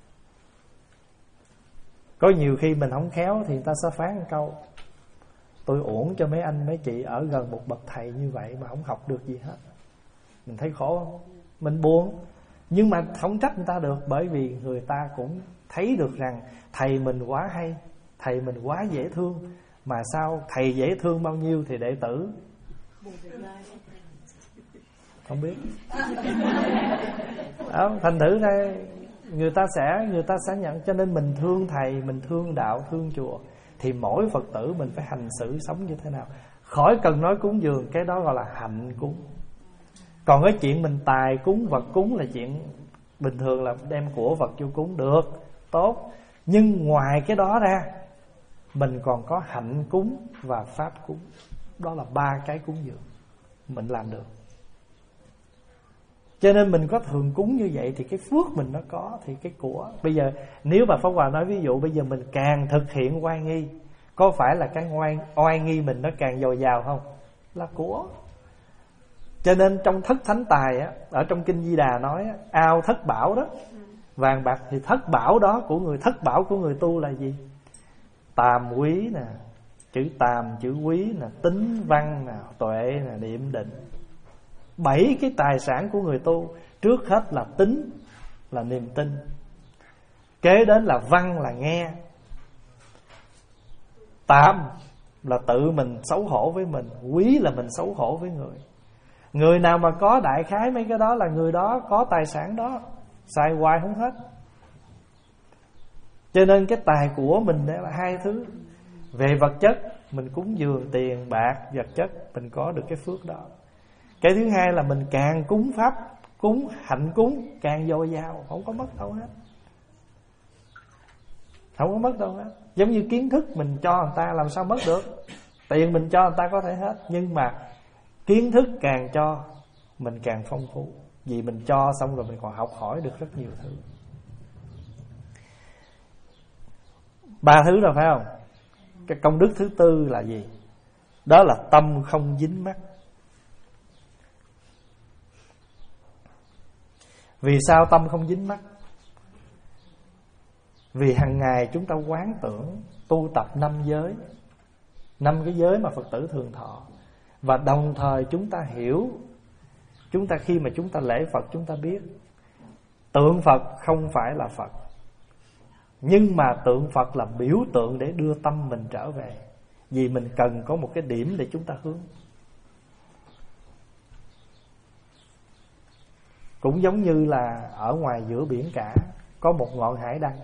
A: Có nhiều khi mình không khéo thì người ta sẽ phán một câu: tôi uổng cho mấy anh mấy chị ở gần một bậc thầy như vậy mà không học được gì hết. Mình thấy khổ không? Mình buồn. Nhưng mà không trách người ta được, bởi vì người ta cũng thấy được rằng thầy mình quá hay, thầy mình quá dễ thương. Mà sao thầy dễ thương bao nhiêu thì đệ tử không biết. Đó, thành thử ra người ta sẽ người ta sẽ nhận. Cho nên mình thương thầy, mình thương đạo, thương chùa, thì mỗi Phật tử mình phải hành xử sống như thế nào. Khỏi cần nói cúng dường, cái đó gọi là hạnh cúng. Còn cái chuyện mình tài cúng vật cúng là chuyện bình thường, là đem của vật vô cúng được, tốt. Nhưng ngoài cái đó ra, mình còn có hạnh cúng và pháp cúng. Đó là ba cái cúng dường mình làm được. Cho nên mình có thường cúng như vậy thì cái phước mình nó có, thì cái của. Bây giờ nếu mà Pháp Hòa nói ví dụ, bây giờ mình càng thực hiện oai nghi, có phải là cái oai, oai nghi mình nó càng dồi dào không? Là của. Cho nên trong thất thánh tài á, ở trong Kinh Di Đà nói á, ao thất bảo đó, vàng bạc, thì thất bảo đó của người, thất bảo của người tu là gì? Tàm quý nè, chữ tàm, chữ quý nè, tính văn nè, tuệ nè, niệm định. Bảy cái tài sản của người tu. Trước hết là tính, là niềm tin. Kế đến là văn, là nghe. Tàm là tự mình xấu hổ với mình. Quý là mình xấu hổ với người. Người nào mà có đại khái mấy cái đó là người đó có tài sản đó, xài hoài không hết. Cho nên cái tài của mình đây là hai thứ. Về vật chất, mình cúng dường tiền bạc vật chất, mình có được cái phước đó. Cái thứ hai là mình càng cúng pháp, cúng hạnh cúng càng dồi dào, không có mất đâu hết. Không có mất đâu hết. Giống như kiến thức mình cho người ta làm sao mất được. Tiền mình cho người ta có thể hết, nhưng mà kiến thức càng cho mình càng phong phú. Vì mình cho xong rồi mình còn học hỏi được rất nhiều thứ. Ba thứ rồi phải không? Cái công đức thứ tư là gì? Đó là tâm không dính mắc. Vì sao tâm không dính mắc? Vì hàng ngày chúng ta quán tưởng, tu tập năm giới, năm cái giới mà Phật tử thường thọ. Và đồng thời chúng ta hiểu, chúng ta khi mà chúng ta lễ Phật, chúng ta biết tượng Phật không phải là Phật, nhưng mà tượng Phật là biểu tượng để đưa tâm mình trở về. Vì mình cần có một cái điểm để chúng ta hướng. Cũng giống như là ở ngoài giữa biển cả có một ngọn hải đăng.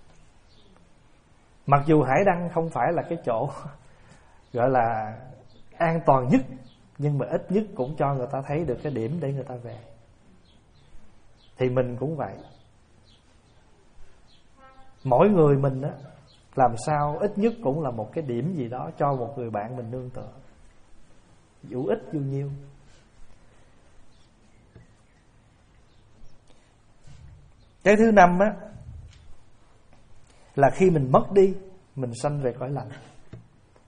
A: Mặc dù hải đăng không phải là cái chỗ gọi là an toàn nhất, nhưng mà ít nhất cũng cho người ta thấy được cái điểm để người ta về. Thì mình cũng vậy. Mỗi người mình á, làm sao ít nhất cũng là một cái điểm gì đó cho một người bạn mình nương tựa, dù ít dù nhiều. Cái thứ năm á, là khi mình mất đi, mình sanh về cõi lành.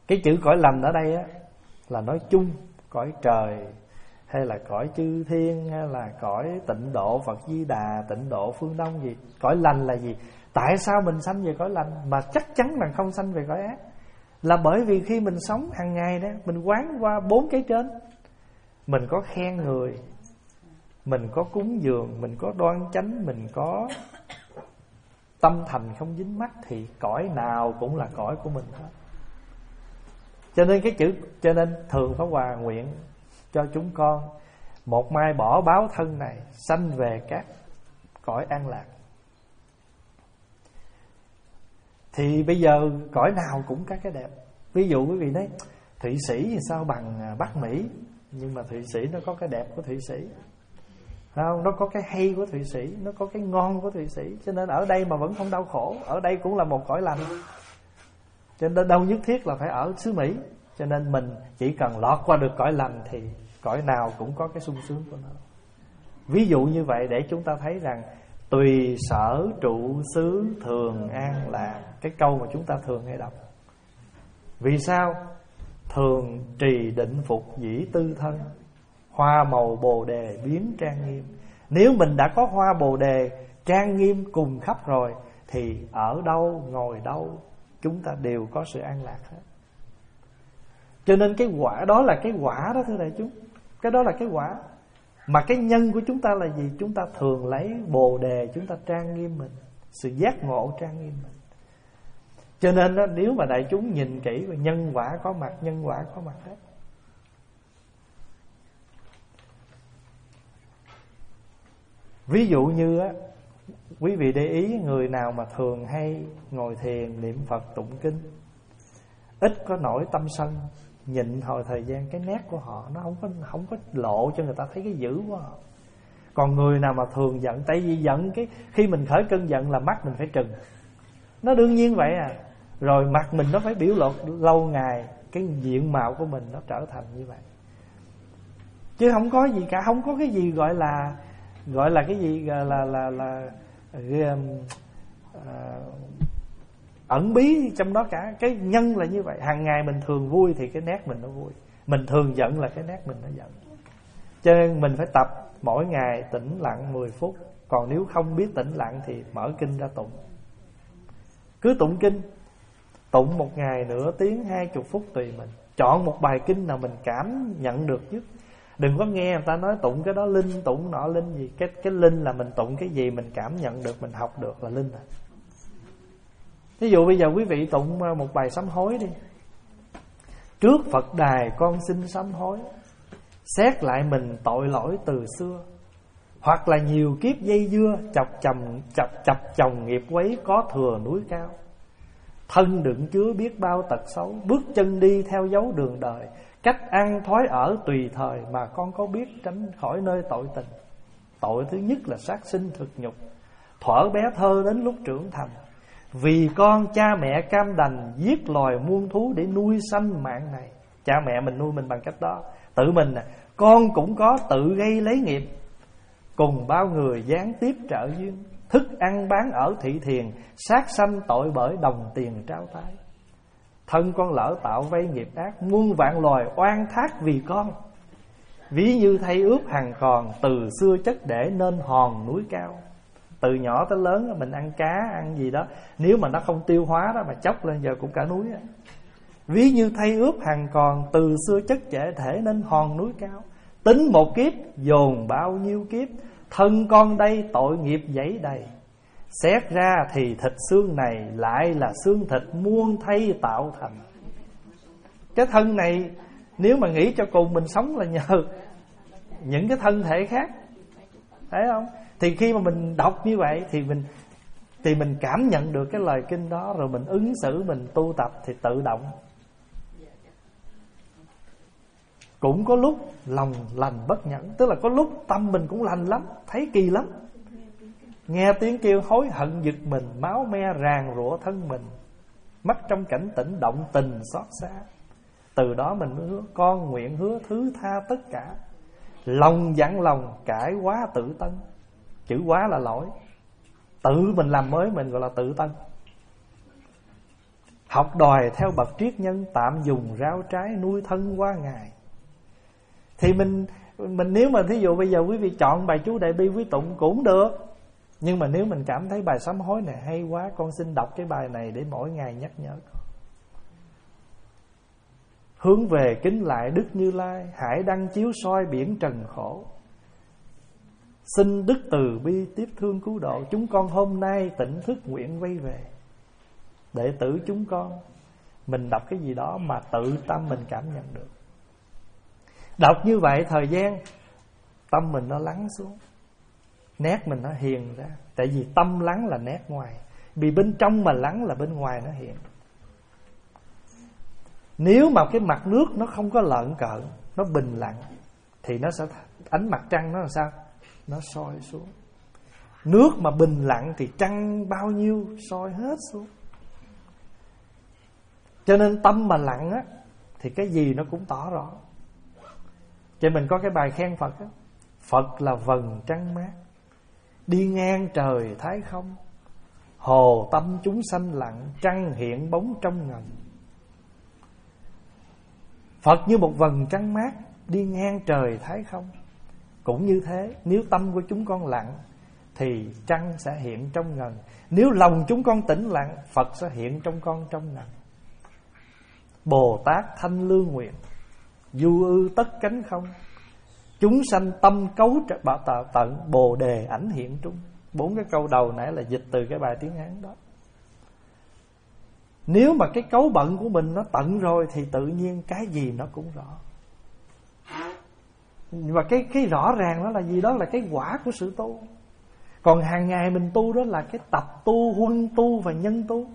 A: Cái chữ cõi lành ở đây á là nói chung cõi trời, hay là cõi chư thiên, hay là cõi tịnh độ Phật Di Đà, tịnh độ phương Đông gì. Cõi lành là gì? Tại sao mình sanh về cõi lành mà chắc chắn là không sanh về cõi ác? Là bởi vì khi mình sống hàng ngày đó, mình quán qua bốn cái trên. Mình có khen người, mình có cúng dường, mình có đoan chánh, mình có tâm thành không dính mắc, thì cõi nào cũng là cõi của mình hết. Cho nên cái chữ Cho nên thường Pháp Hòa nguyện cho chúng con một mai bỏ báo thân này, sanh về các cõi an lạc. Thì bây giờ cõi nào cũng có cái đẹp. Ví dụ quý vị nói Thụy Sĩ thì sao bằng Bắc Mỹ, nhưng mà Thụy Sĩ nó có cái đẹp của Thụy Sĩ, không? Nó có cái hay của Thụy Sĩ, nó có cái ngon của Thụy Sĩ. Cho nên ở đây mà vẫn không đau khổ, ở đây cũng là một cõi lành. Cho nên đâu nhất thiết là phải ở xứ Mỹ. Cho nên mình chỉ cần lọt qua được cõi lành thì cõi nào cũng có cái sung sướng của nó. Ví dụ như vậy để chúng ta thấy rằng tùy sở trụ xứ thường an lạc, cái câu mà chúng ta thường hay đọc. Vì sao? Thường trì định phục dĩ tư thân, hoa màu bồ đề biến trang nghiêm. Nếu mình đã có hoa bồ đề trang nghiêm cùng khắp rồi, thì ở đâu ngồi đâu chúng ta đều có sự an lạc hết. Cho nên cái quả đó là cái quả đó thưa đại chúng. Cái đó là cái quả. Mà cái nhân của chúng ta là gì? Chúng ta thường lấy bồ đề chúng ta trang nghiêm mình, sự giác ngộ trang nghiêm mình. Cho nên đó, nếu mà đại chúng nhìn kỹ, nhân quả có mặt, nhân quả có mặt hết. Ví dụ như á, quý vị để ý người nào mà thường hay ngồi thiền niệm Phật tụng kinh, ít có nổi tâm sân, nhịn hồi thời gian cái nét của họ nó không có không có lộ cho người ta thấy cái dữ của họ. Còn người nào mà thường giận, tại vì giận cái khi mình khởi cơn giận là mắt mình phải trừng, nó đương nhiên vậy à. Rồi mặt mình nó phải biểu lộ lâu ngày, cái diện mạo của mình nó trở thành như vậy. Chứ không có gì cả, không có cái gì gọi là gọi là cái gì là là là, là uh, ẩn bí trong đó cả. Cái nhân là như vậy. Hàng ngày mình thường vui thì cái nét mình nó vui, mình thường giận là cái nét mình nó giận. Cho nên mình phải tập mỗi ngày tĩnh lặng mười phút. Còn nếu không biết tĩnh lặng thì mở kinh ra tụng. Cứ tụng kinh, tụng một ngày nửa tiếng, hai chục phút tùy mình. Chọn một bài kinh nào mình cảm nhận được nhất. Đừng có nghe người ta nói tụng cái đó linh, tụng nọ linh gì. Cái, cái linh là mình tụng cái gì mình cảm nhận được, mình học được là linh à. Ví dụ bây giờ quý vị tụng một bài sám hối đi. Trước Phật đài con xin sám hối, xét lại mình tội lỗi từ xưa. Hoặc là nhiều kiếp dây dưa, chọc chồng chập chập chồng nghiệp quấy có thừa núi cao. Thân đựng chứa biết bao tật xấu, bước chân đi theo dấu đường đời. Cách ăn thói ở tùy thời mà con có biết tránh khỏi nơi tội tình. Tội thứ nhất là sát sinh thực nhục, thuở bé thơ đến lúc trưởng thành. Vì con cha mẹ cam đành giết loài muôn thú để nuôi sanh mạng này. Cha mẹ mình nuôi mình bằng cách đó. Tự mình nè, con cũng có tự gây lấy nghiệp. Cùng bao người gián tiếp trợ duyên, thức ăn bán ở thị thiền, sát sanh tội bởi đồng tiền trao tay. Thân con lỡ tạo vây nghiệp ác, muôn vạn loài oan thác vì con. Ví như thay ướp hằng còn, từ xưa chất để nên hòn núi cao. Từ nhỏ tới lớn mình ăn cá, ăn gì đó, nếu mà nó không tiêu hóa đó mà chốc lên giờ cũng cả núi á. Ví như thay ướp hằng còn, từ xưa chất trễ thể nên hòn núi cao. Tính một kiếp dồn bao nhiêu kiếp, thân con đây tội nghiệp dẫy đầy. Xét ra thì thịt xương này lại là xương thịt muôn thay tạo thành. Cái thân này nếu mà nghĩ cho cùng mình sống là nhờ những cái thân thể khác, thấy không? Thì khi mà mình đọc như vậy thì mình thì mình cảm nhận được cái lời kinh đó, rồi mình ứng xử, mình tu tập thì tự động. Cũng có lúc lòng lành bất nhẫn, tức là có lúc tâm mình cũng lành lắm, thấy kỳ lắm. Nghe tiếng kêu hối hận giật mình, máu me ràng rủa thân mình, mắt trong cảnh tỉnh động tình xót xa. Từ đó mình mới hứa, con nguyện hứa thứ tha tất cả. Lòng dặn lòng cải quá tự tân. Chữ quá là lỗi, tự mình làm mới mình gọi là tự tân. học đòi theo bậc triết nhân, tạm dùng rau trái nuôi thân qua ngày. Thì mình mình nếu mà thí dụ bây giờ quý vị chọn bài chú Đại Bi quý tụng cũng được. Nhưng mà nếu mình cảm thấy bài sám hối này hay quá, con xin đọc cái bài này để mỗi ngày nhắc nhở con. Hướng về kính lại Đức Như Lai, hải đăng chiếu soi biển trần khổ. Xin Đức từ bi tiếp thương cứu độ, chúng con hôm nay tỉnh thức nguyện quay về. Đệ tử chúng con, mình đọc cái gì đó mà tự tâm mình cảm nhận được. Đọc như vậy thời gian tâm mình nó lắng xuống, nét mình nó hiền ra. Tại vì tâm lắng là nét ngoài, vì bên trong mà lắng là bên ngoài nó hiện. Nếu mà cái mặt nước nó không có lợn cợn, nó bình lặng, thì nó sẽ ánh mặt trăng nó làm sao? Nó soi xuống. Nước mà bình lặng thì trăng bao nhiêu soi hết xuống. Cho nên tâm mà lặng á, thì cái gì nó cũng tỏ rõ. Cho mình có cái bài khen Phật á, Phật là vầng trăng mát, đi ngang trời thái không. Hồ tâm chúng sanh lặng, trăng hiện bóng trong ngần. Phật như một vầng trăng mát, đi ngang trời thái không. Cũng như thế, nếu tâm của chúng con lặng thì trăng sẽ hiện trong ngần. Nếu lòng chúng con tĩnh lặng, Phật sẽ hiện trong con trong ngần. Bồ Tát thanh lương nguyện, du ư tất cánh không. Chúng sanh tâm cấu bảo tận, bồ đề ảnh hiện trung. Bốn cái câu đầu nãy là dịch từ cái bài tiếng Hán đó. Nếu mà cái cấu bận của mình nó tận rồi thì tự nhiên cái gì nó cũng rõ. Và cái, cái rõ ràng đó là gì? Đó là cái quả của sự tu. Còn hàng ngày mình tu đó là cái tập tu, huân tu và nhân tu.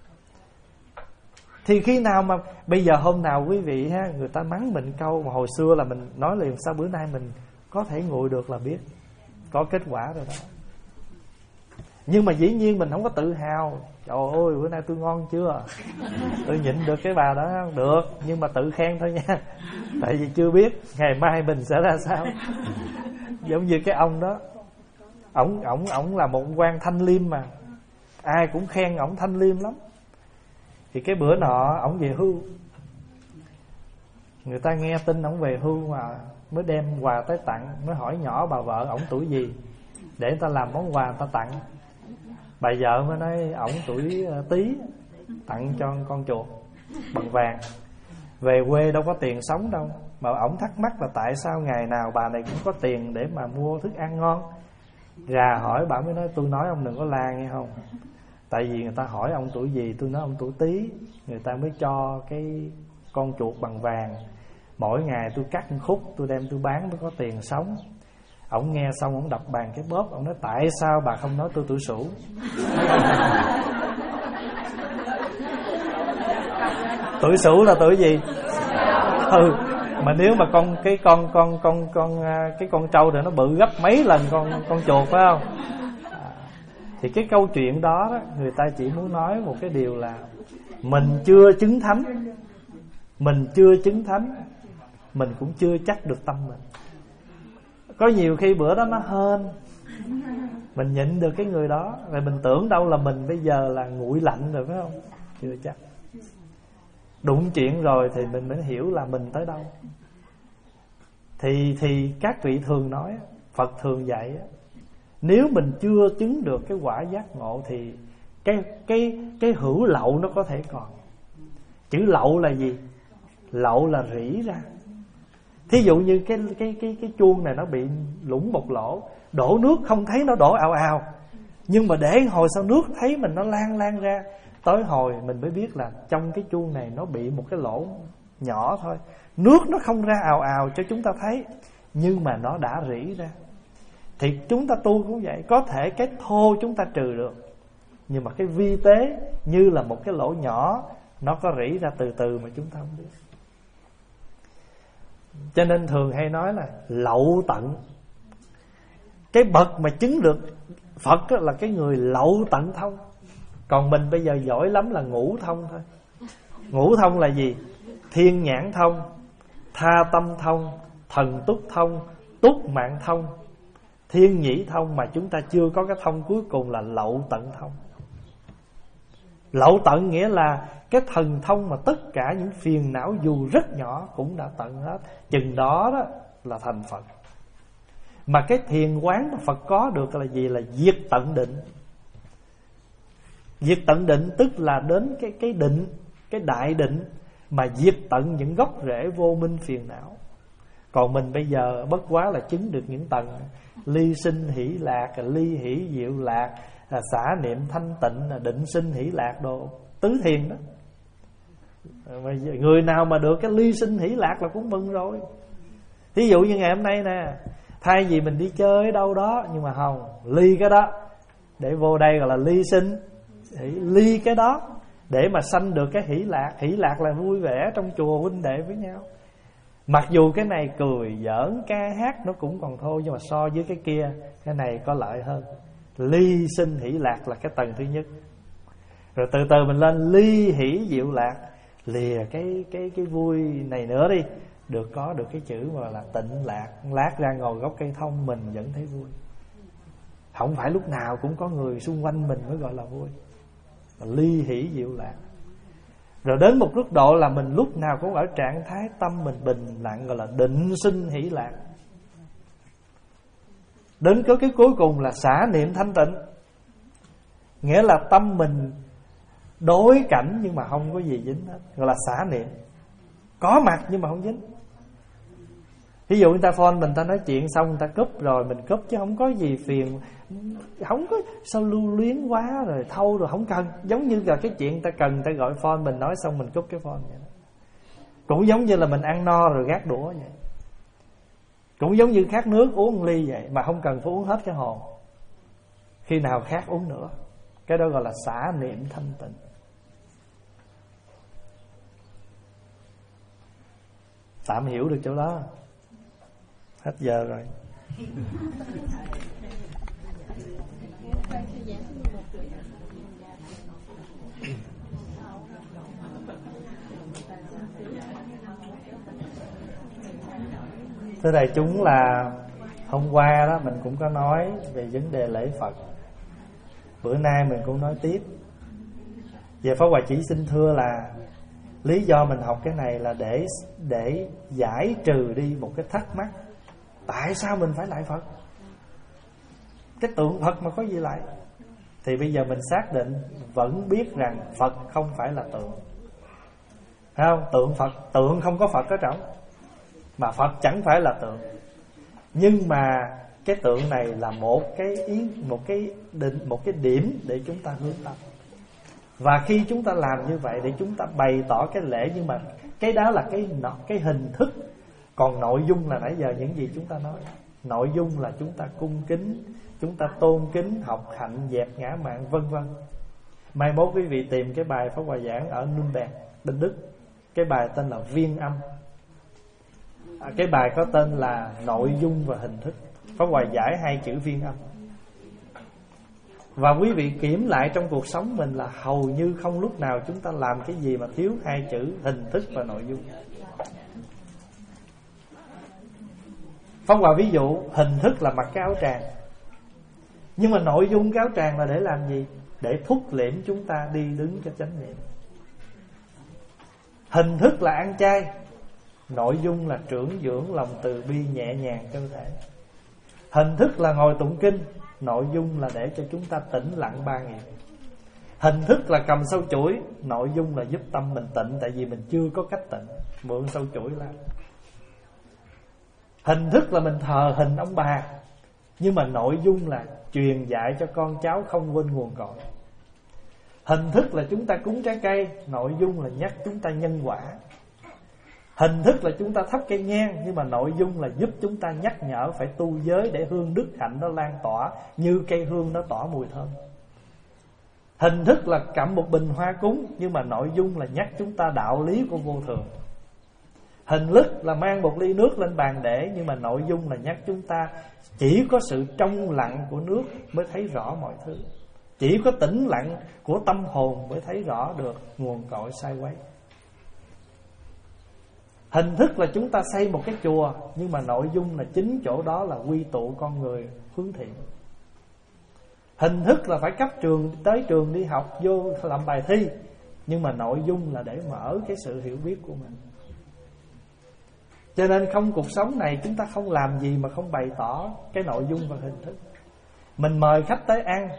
A: Thì khi nào mà bây giờ hôm nào quý vị ha, người ta mắng mình câu mà hồi xưa là mình nói liền, sao bữa nay mình có thể nguội được là biết có kết quả rồi đó. Nhưng mà dĩ nhiên mình không có tự hào, trời ơi bữa nay tôi ngon chưa, tôi nhịn được cái bà đó không được, nhưng mà tự khen thôi nha. Tại vì chưa biết ngày mai mình sẽ ra sao. Giống như cái ông đó, ổng ổng ổng là một quan thanh liêm mà ai cũng khen ổng thanh liêm lắm. Thì cái bữa nọ ổng về hưu, người ta nghe tin ổng về hưu mà mới đem quà tới tặng, mới hỏi nhỏ bà vợ ổng tuổi gì để người ta làm món quà người ta tặng. Bà vợ mới nói ổng tuổi Tý, tặng cho con chuột bằng vàng. Về quê đâu có tiền sống đâu, mà ổng thắc mắc là tại sao ngày nào bà này cũng có tiền để mà mua thức ăn ngon. Gà hỏi bà mới nói tôi nói ông đừng có la nghe không. Tại vì người ta hỏi ông tuổi gì, tôi nói ông tuổi Tý, người ta mới cho cái con chuột bằng vàng. Mỗi ngày tôi cắt một khúc, tôi đem tôi bán mới có tiền sống. Ổng nghe xong ổng đập bàn cái bóp, ổng nói tại sao bà không nói tôi tuổi Sửu. Tuổi Sửu là tuổi gì? Ừ, mà nếu mà con cái con con con con cái con trâu thì nó bự gấp mấy lần con con chuột phải không? À, thì cái câu chuyện đó, đó người ta chỉ muốn nói một cái điều là mình chưa chứng thánh, mình chưa chứng thánh, mình cũng chưa chắc được tâm mình. Có nhiều khi bữa đó nó hên, mình nhịn được cái người đó, rồi mình tưởng đâu là mình bây giờ là nguội lạnh rồi phải không? Chưa chắc. Đụng chuyện rồi thì mình mới hiểu là mình tới đâu. Thì thì các vị thường nói, Phật thường dạy, nếu mình chưa chứng được cái quả giác ngộ thì cái cái cái hữu lậu nó có thể còn. Chữ lậu là gì? Lậu là rỉ ra. Thí dụ như cái cái cái cái chuông này nó bị lủng một lỗ, đổ nước không thấy nó đổ ào ào, nhưng mà để hồi sau nước thấy mình nó lan lan ra. Tới hồi mình mới biết là trong cái chuông này nó bị một cái lỗ nhỏ thôi, nước nó không ra ào ào cho chúng ta thấy, nhưng mà nó đã rỉ ra. Thì chúng ta tu cũng vậy, có thể cái thô chúng ta trừ được, nhưng mà cái vi tế như là một cái lỗ nhỏ, nó có rỉ ra từ từ mà chúng ta không biết. Cho nên thường hay nói là lậu tận. Cái bậc mà chứng được Phật là cái người lậu tận thông. Còn mình bây giờ giỏi lắm là ngũ thông thôi. Ngũ thông là gì? Thiên nhãn thông, tha tâm thông, thần túc thông, túc mạng thông, thiên nhĩ thông, mà chúng ta chưa có cái thông cuối cùng là lậu tận thông. Lậu tận nghĩa là Cái thần thông mà tất cả những phiền não dù rất nhỏ cũng đã tận hết. Chừng đó đó là thành Phật. Mà cái thiền quán mà Phật có được là gì? Là diệt tận định. Diệt tận định tức là đến cái, cái định, cái đại định mà diệt tận những gốc rễ vô minh phiền não. Còn mình bây giờ bất quá là chứng được những tầng ly sinh hỷ lạc, ly hỷ diệu lạc, xả niệm thanh tịnh, định sinh hỷ lạc đồ, tứ thiền đó. Người nào mà được cái ly sinh hỷ lạc là cũng mừng rồi. Ví dụ như ngày hôm nay nè, thay vì mình đi chơi ở đâu đó, nhưng mà không, ly cái đó để vô đây gọi là ly sinh hỷ, ly cái đó để mà sanh được cái hỷ lạc. Hỷ lạc là vui vẻ trong chùa huynh đệ với nhau. Mặc dù cái này cười giỡn ca hát nó cũng còn thôi, nhưng mà so với cái kia, cái này có lợi hơn. Ly sinh hỷ lạc là cái tầng thứ nhất. Rồi từ từ mình lên ly hỷ diệu lạc, lìa cái cái cái vui này nữa đi, được có được cái chữ mà là tịnh lạc. Lát ra ngồi gốc cây thông mình vẫn thấy vui. Không phải lúc nào cũng có người xung quanh mình mới gọi là vui. Ly hỷ diệu lạc. Rồi đến một mức độ là mình lúc nào cũng ở trạng thái tâm mình bình lặng, gọi là định sinh hỷ lạc. Đến cái, cái cuối cùng là xả niệm thanh tịnh. Nghĩa là tâm mình đối cảnh nhưng mà không có gì dính hết, gọi là xả niệm. Có mặt nhưng mà không dính. Ví dụ người ta phone mình, ta nói chuyện xong người ta cúp rồi mình cúp, chứ không có gì phiền. Không có sao lưu luyến quá rồi thâu rồi không cần. Giống như là cái chuyện ta cần ta gọi phone mình nói xong mình cúp cái phone vậy đó. Cũng giống như là mình ăn no rồi gác đũa vậy. Cũng giống như khát nước uống một ly vậy, mà không cần phải uống hết cái hồn. Khi nào khát uống nữa. Cái đó gọi là xả niệm thanh tịnh. Tạm hiểu được chỗ đó. Hết giờ rồi. Thưa đại chúng, là hôm qua đó mình cũng có nói về vấn đề lễ Phật. Bữa nay mình cũng nói tiếp. Về Pháp Hòa chỉ xin thưa là lý do mình học cái này là để để giải trừ đi một cái thắc mắc. Tại sao mình phải lại Phật? Cái tượng Phật mà có gì lại? Thì bây giờ mình xác định vẫn biết rằng Phật không phải là tượng. Thấy không? Tượng Phật, tượng không có Phật ở trong, mà Phật chẳng phải là tượng. Nhưng mà cái tượng này là một cái ý, một cái định, một cái điểm để chúng ta hướng tâm. Và khi chúng ta làm như vậy để chúng ta bày tỏ cái lễ, nhưng mà cái đó là cái cái hình thức. Còn nội dung là nãy giờ những gì chúng ta nói. Nội dung là chúng ta cung kính, chúng ta tôn kính, học hạnh, dẹp ngã mạn, vân vân. Mai mốt quý vị tìm cái bài Pháp Hòa giảng ở Nürnberg, bên Đức. Cái bài tên là Viên âm. à, Cái bài có tên là Nội dung và hình thức. Pháp Hòa giải hai chữ viên âm. Và quý vị kiểm lại trong cuộc sống mình là hầu như không lúc nào chúng ta làm cái gì mà thiếu hai chữ hình thức và nội dung. Pháp Hòa ví dụ hình thức là mặc cái áo tràng, nhưng mà nội dung cái áo tràng là để làm gì? Để thúc liễm chúng ta đi đứng cho chánh niệm. Hình thức là ăn chay, nội dung là trưởng dưỡng lòng từ bi nhẹ nhàng cơ thể. Hình thức là ngồi tụng kinh, nội dung là để cho chúng ta tĩnh lặng ba nghiệp. Hình thức là cầm sâu chuỗi, nội dung là giúp tâm mình tịnh, tại vì mình chưa có cách tịnh, mượn sâu chuỗi làm. Hình thức là mình thờ hình ông bà, nhưng mà nội dung là truyền dạy cho con cháu không quên nguồn cội. Hình thức là chúng ta cúng trái cây, nội dung là nhắc chúng ta nhân quả. Hình thức là chúng ta thắp cây nhang, nhưng mà nội dung là giúp chúng ta nhắc nhở phải tu giới để hương đức hạnh nó lan tỏa như cây hương nó tỏa mùi thơm. Hình thức là cắm một bình hoa cúng, nhưng mà nội dung là nhắc chúng ta đạo lý của vô thường. Hình thức là mang một ly nước lên bàn để, nhưng mà nội dung là nhắc chúng ta chỉ có sự trong lặng của nước mới thấy rõ mọi thứ. Chỉ có tĩnh lặng của tâm hồn mới thấy rõ được nguồn cội sai quấy. Hình thức là chúng ta xây một cái chùa, nhưng mà nội dung là chính chỗ đó là quy tụ con người hướng thiện. Hình thức là phải cấp trường, tới trường đi học vô làm bài thi, nhưng mà nội dung là để mở cái sự hiểu biết của mình. Cho nên không, cuộc sống này chúng ta không làm gì mà không bày tỏ cái nội dung và hình thức. Mình mời khách tới ăn,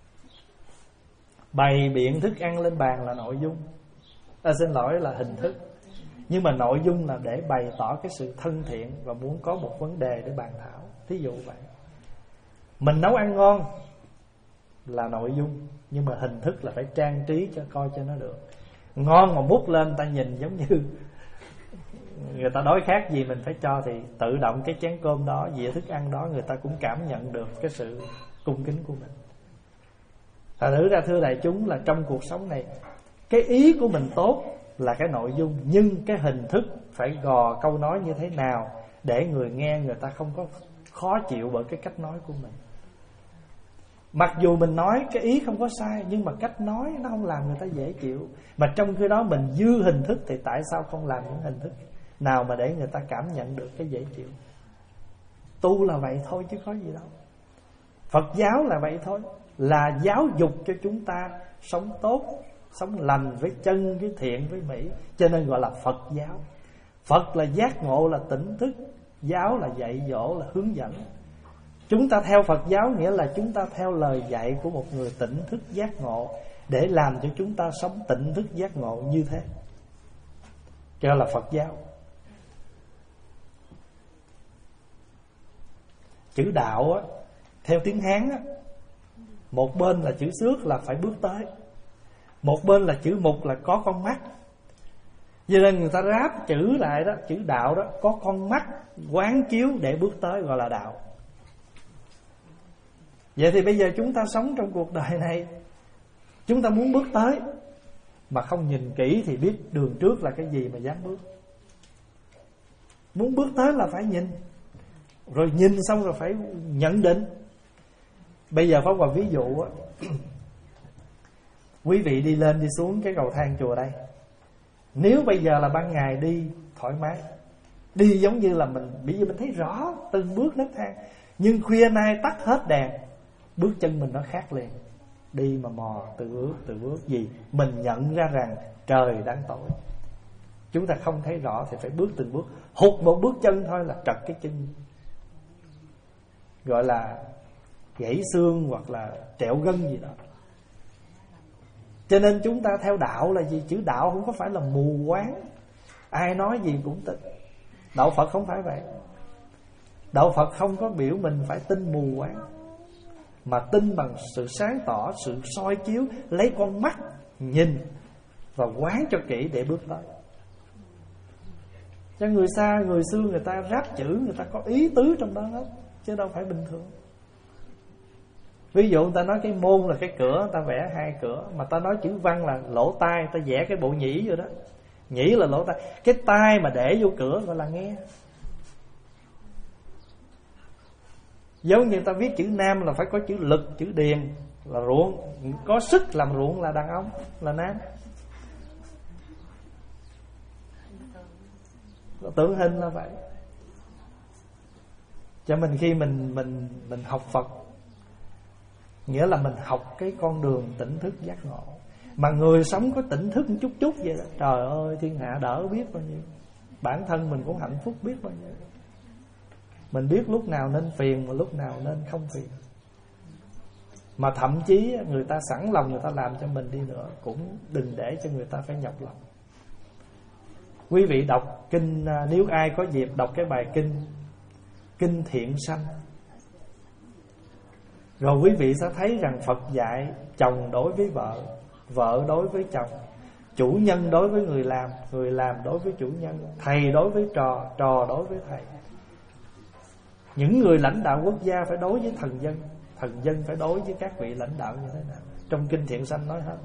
A: bày biện thức ăn lên bàn là nội dung, à, xin lỗi là hình thức. Nhưng mà nội dung là để bày tỏ cái sự thân thiện và muốn có một vấn đề để bàn thảo. Thí dụ vậy. Mình nấu ăn ngon là nội dung, nhưng mà hình thức là phải trang trí cho coi cho nó được. Ngon mà múc lên ta nhìn giống như người ta đói khát gì mình phải cho, thì tự động cái chén cơm đó, dĩa thức ăn đó, người ta cũng cảm nhận được cái sự cung kính của mình. Thật thử ra thưa đại chúng là trong cuộc sống này, cái ý của mình tốt là cái nội dung, nhưng cái hình thức phải gò câu nói như thế nào để người nghe người ta không có khó chịu bởi cái cách nói của mình. Mặc dù mình nói cái ý không có sai, nhưng mà cách nói nó không làm người ta dễ chịu. Mà trong khi đó mình dư hình thức, thì tại sao không làm những hình thức nào mà để người ta cảm nhận được cái dễ chịu? Tu là vậy thôi chứ có gì đâu. Phật giáo là vậy thôi, là giáo dục cho chúng ta sống tốt, sống lành với chân, với thiện, với mỹ. Cho nên gọi là Phật giáo. Phật là giác ngộ, là tỉnh thức. Giáo là dạy dỗ, là hướng dẫn. Chúng ta theo Phật giáo nghĩa là chúng ta theo lời dạy của một người tỉnh thức giác ngộ, để làm cho chúng ta sống tỉnh thức giác ngộ như thế, cho là Phật giáo. Chữ đạo á, theo tiếng Hán á, một bên là chữ xước là phải bước tới, một bên là chữ mục là có con mắt. Cho nên người ta ráp chữ lại đó, chữ đạo đó, có con mắt quán chiếu để bước tới, gọi là đạo. Vậy thì bây giờ chúng ta sống trong cuộc đời này, chúng ta muốn bước tới mà không nhìn kỹ thì biết đường trước là cái gì mà dám bước. Muốn bước tới là phải nhìn, rồi nhìn xong rồi phải nhận định. Bây giờ Pháp Hòa ví dụ á, quý vị đi lên đi xuống cái cầu thang chùa đây, nếu bây giờ là ban ngày đi thoải mái, đi giống như là mình, bây giờ mình thấy rõ từng bước nấc thang. Nhưng khuya nay tắt hết đèn, bước chân mình nó khác liền. Đi mà mò từ bước từ bước gì, mình nhận ra rằng trời đang tối. Chúng ta không thấy rõ thì phải bước từng bước. Hụt một bước chân thôi là trật cái chân, gọi là gãy xương hoặc là trẹo gân gì đó. Cho nên chúng ta theo đạo là gì? Chữ đạo không có phải là mù quáng, ai nói gì cũng tin. Đạo Phật không phải vậy. Đạo Phật không có biểu mình phải tin mù quáng, mà tin bằng sự sáng tỏ, sự soi chiếu, lấy con mắt nhìn và quán cho kỹ để bước tới. Cho người xa, người xưa người ta ráp chữ, người ta có ý tứ trong đó hết, chứ đâu phải bình thường. Ví dụ người ta nói cái môn là cái cửa, người ta vẽ hai cửa. Mà ta nói chữ văn là lỗ tai, ta vẽ cái bộ nhĩ vô đó. Nhĩ là lỗ tai, cái tai mà để vô cửa gọi là nghe. Giống như người ta viết chữ nam là phải có chữ lực, chữ điền là ruộng, có sức làm ruộng là đàn ông, là nam. Tượng hình là vậy. Cho mình khi mình mình mình học Phật, nghĩa là mình học cái con đường tỉnh thức giác ngộ. Mà người sống có tỉnh thức một chút chút vậy đó, trời ơi thiên hạ đỡ biết bao nhiêu, bản thân mình cũng hạnh phúc biết bao nhiêu. Mình biết lúc nào nên phiền mà lúc nào nên không phiền. Mà thậm chí người ta sẵn lòng người ta làm cho mình đi nữa, cũng đừng để cho người ta phải nhọc lòng. Quý vị đọc kinh, nếu ai có dịp đọc cái bài kinh Kinh Thiện Sanh, rồi quý vị sẽ thấy rằng Phật dạy chồng đối với vợ, vợ đối với chồng, chủ nhân đối với người làm, người làm đối với chủ nhân, thầy đối với trò, trò đối với thầy. Những người lãnh đạo quốc gia phải đối với thần dân, thần dân phải đối với các vị lãnh đạo như thế nào. Trong Kinh Thiện Sanh nói hết.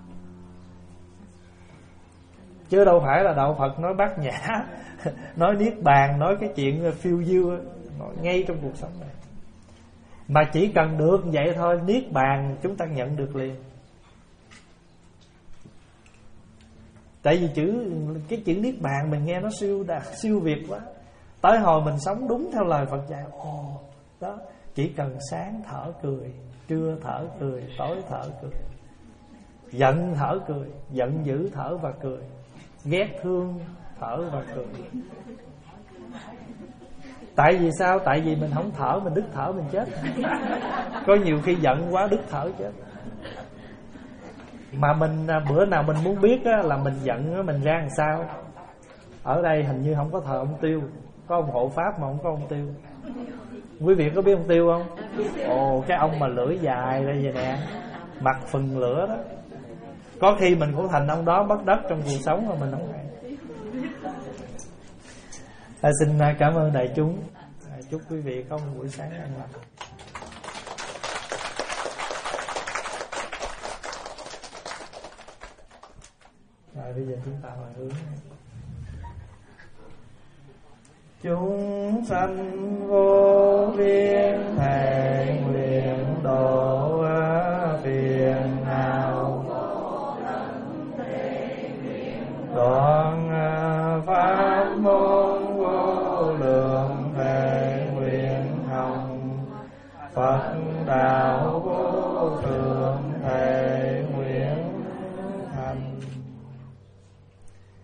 A: Chứ đâu phải là đạo Phật nói bát nhã, nói niết bàn, nói cái chuyện phiêu diêu, nói ngay trong cuộc sống này. Mà chỉ cần được vậy thôi, niết bàn chúng ta nhận được liền. Tại vì chữ cái chữ niết bàn mình nghe nó siêu đạt, siêu việt quá. Tới hồi mình sống đúng theo lời Phật dạy, ồ, đó, chỉ cần sáng thở cười, trưa thở cười, tối thở cười. Giận thở cười, giận dữ thở và cười, ghét thương thở và cười. Tại vì sao? Tại vì mình không thở, mình đứt thở mình chết. Có nhiều khi giận quá đứt thở chết. Mà mình bữa nào mình muốn biết á, là mình giận á, mình ra làm sao. Ở đây hình như không có thờ ông Tiêu, có ông hộ pháp mà không có ông Tiêu. Quý vị có biết ông Tiêu không? Ồ, cái ông mà lưỡi dài đây vậy nè, mặt phừng lửa đó. Có khi mình cũng thành ông đó mất đất trong cuộc sống mà mình không hay. À, xin cảm ơn đại chúng. À, chúc quý vị có một buổi sáng an lành. Rồi bây giờ chúng ta hồi hướng. Chúng sanh vô biên thệ nguyện độ phiền não, đoạn pháp môn vô lượng thệ nguyện hồng, Phật đạo vô thường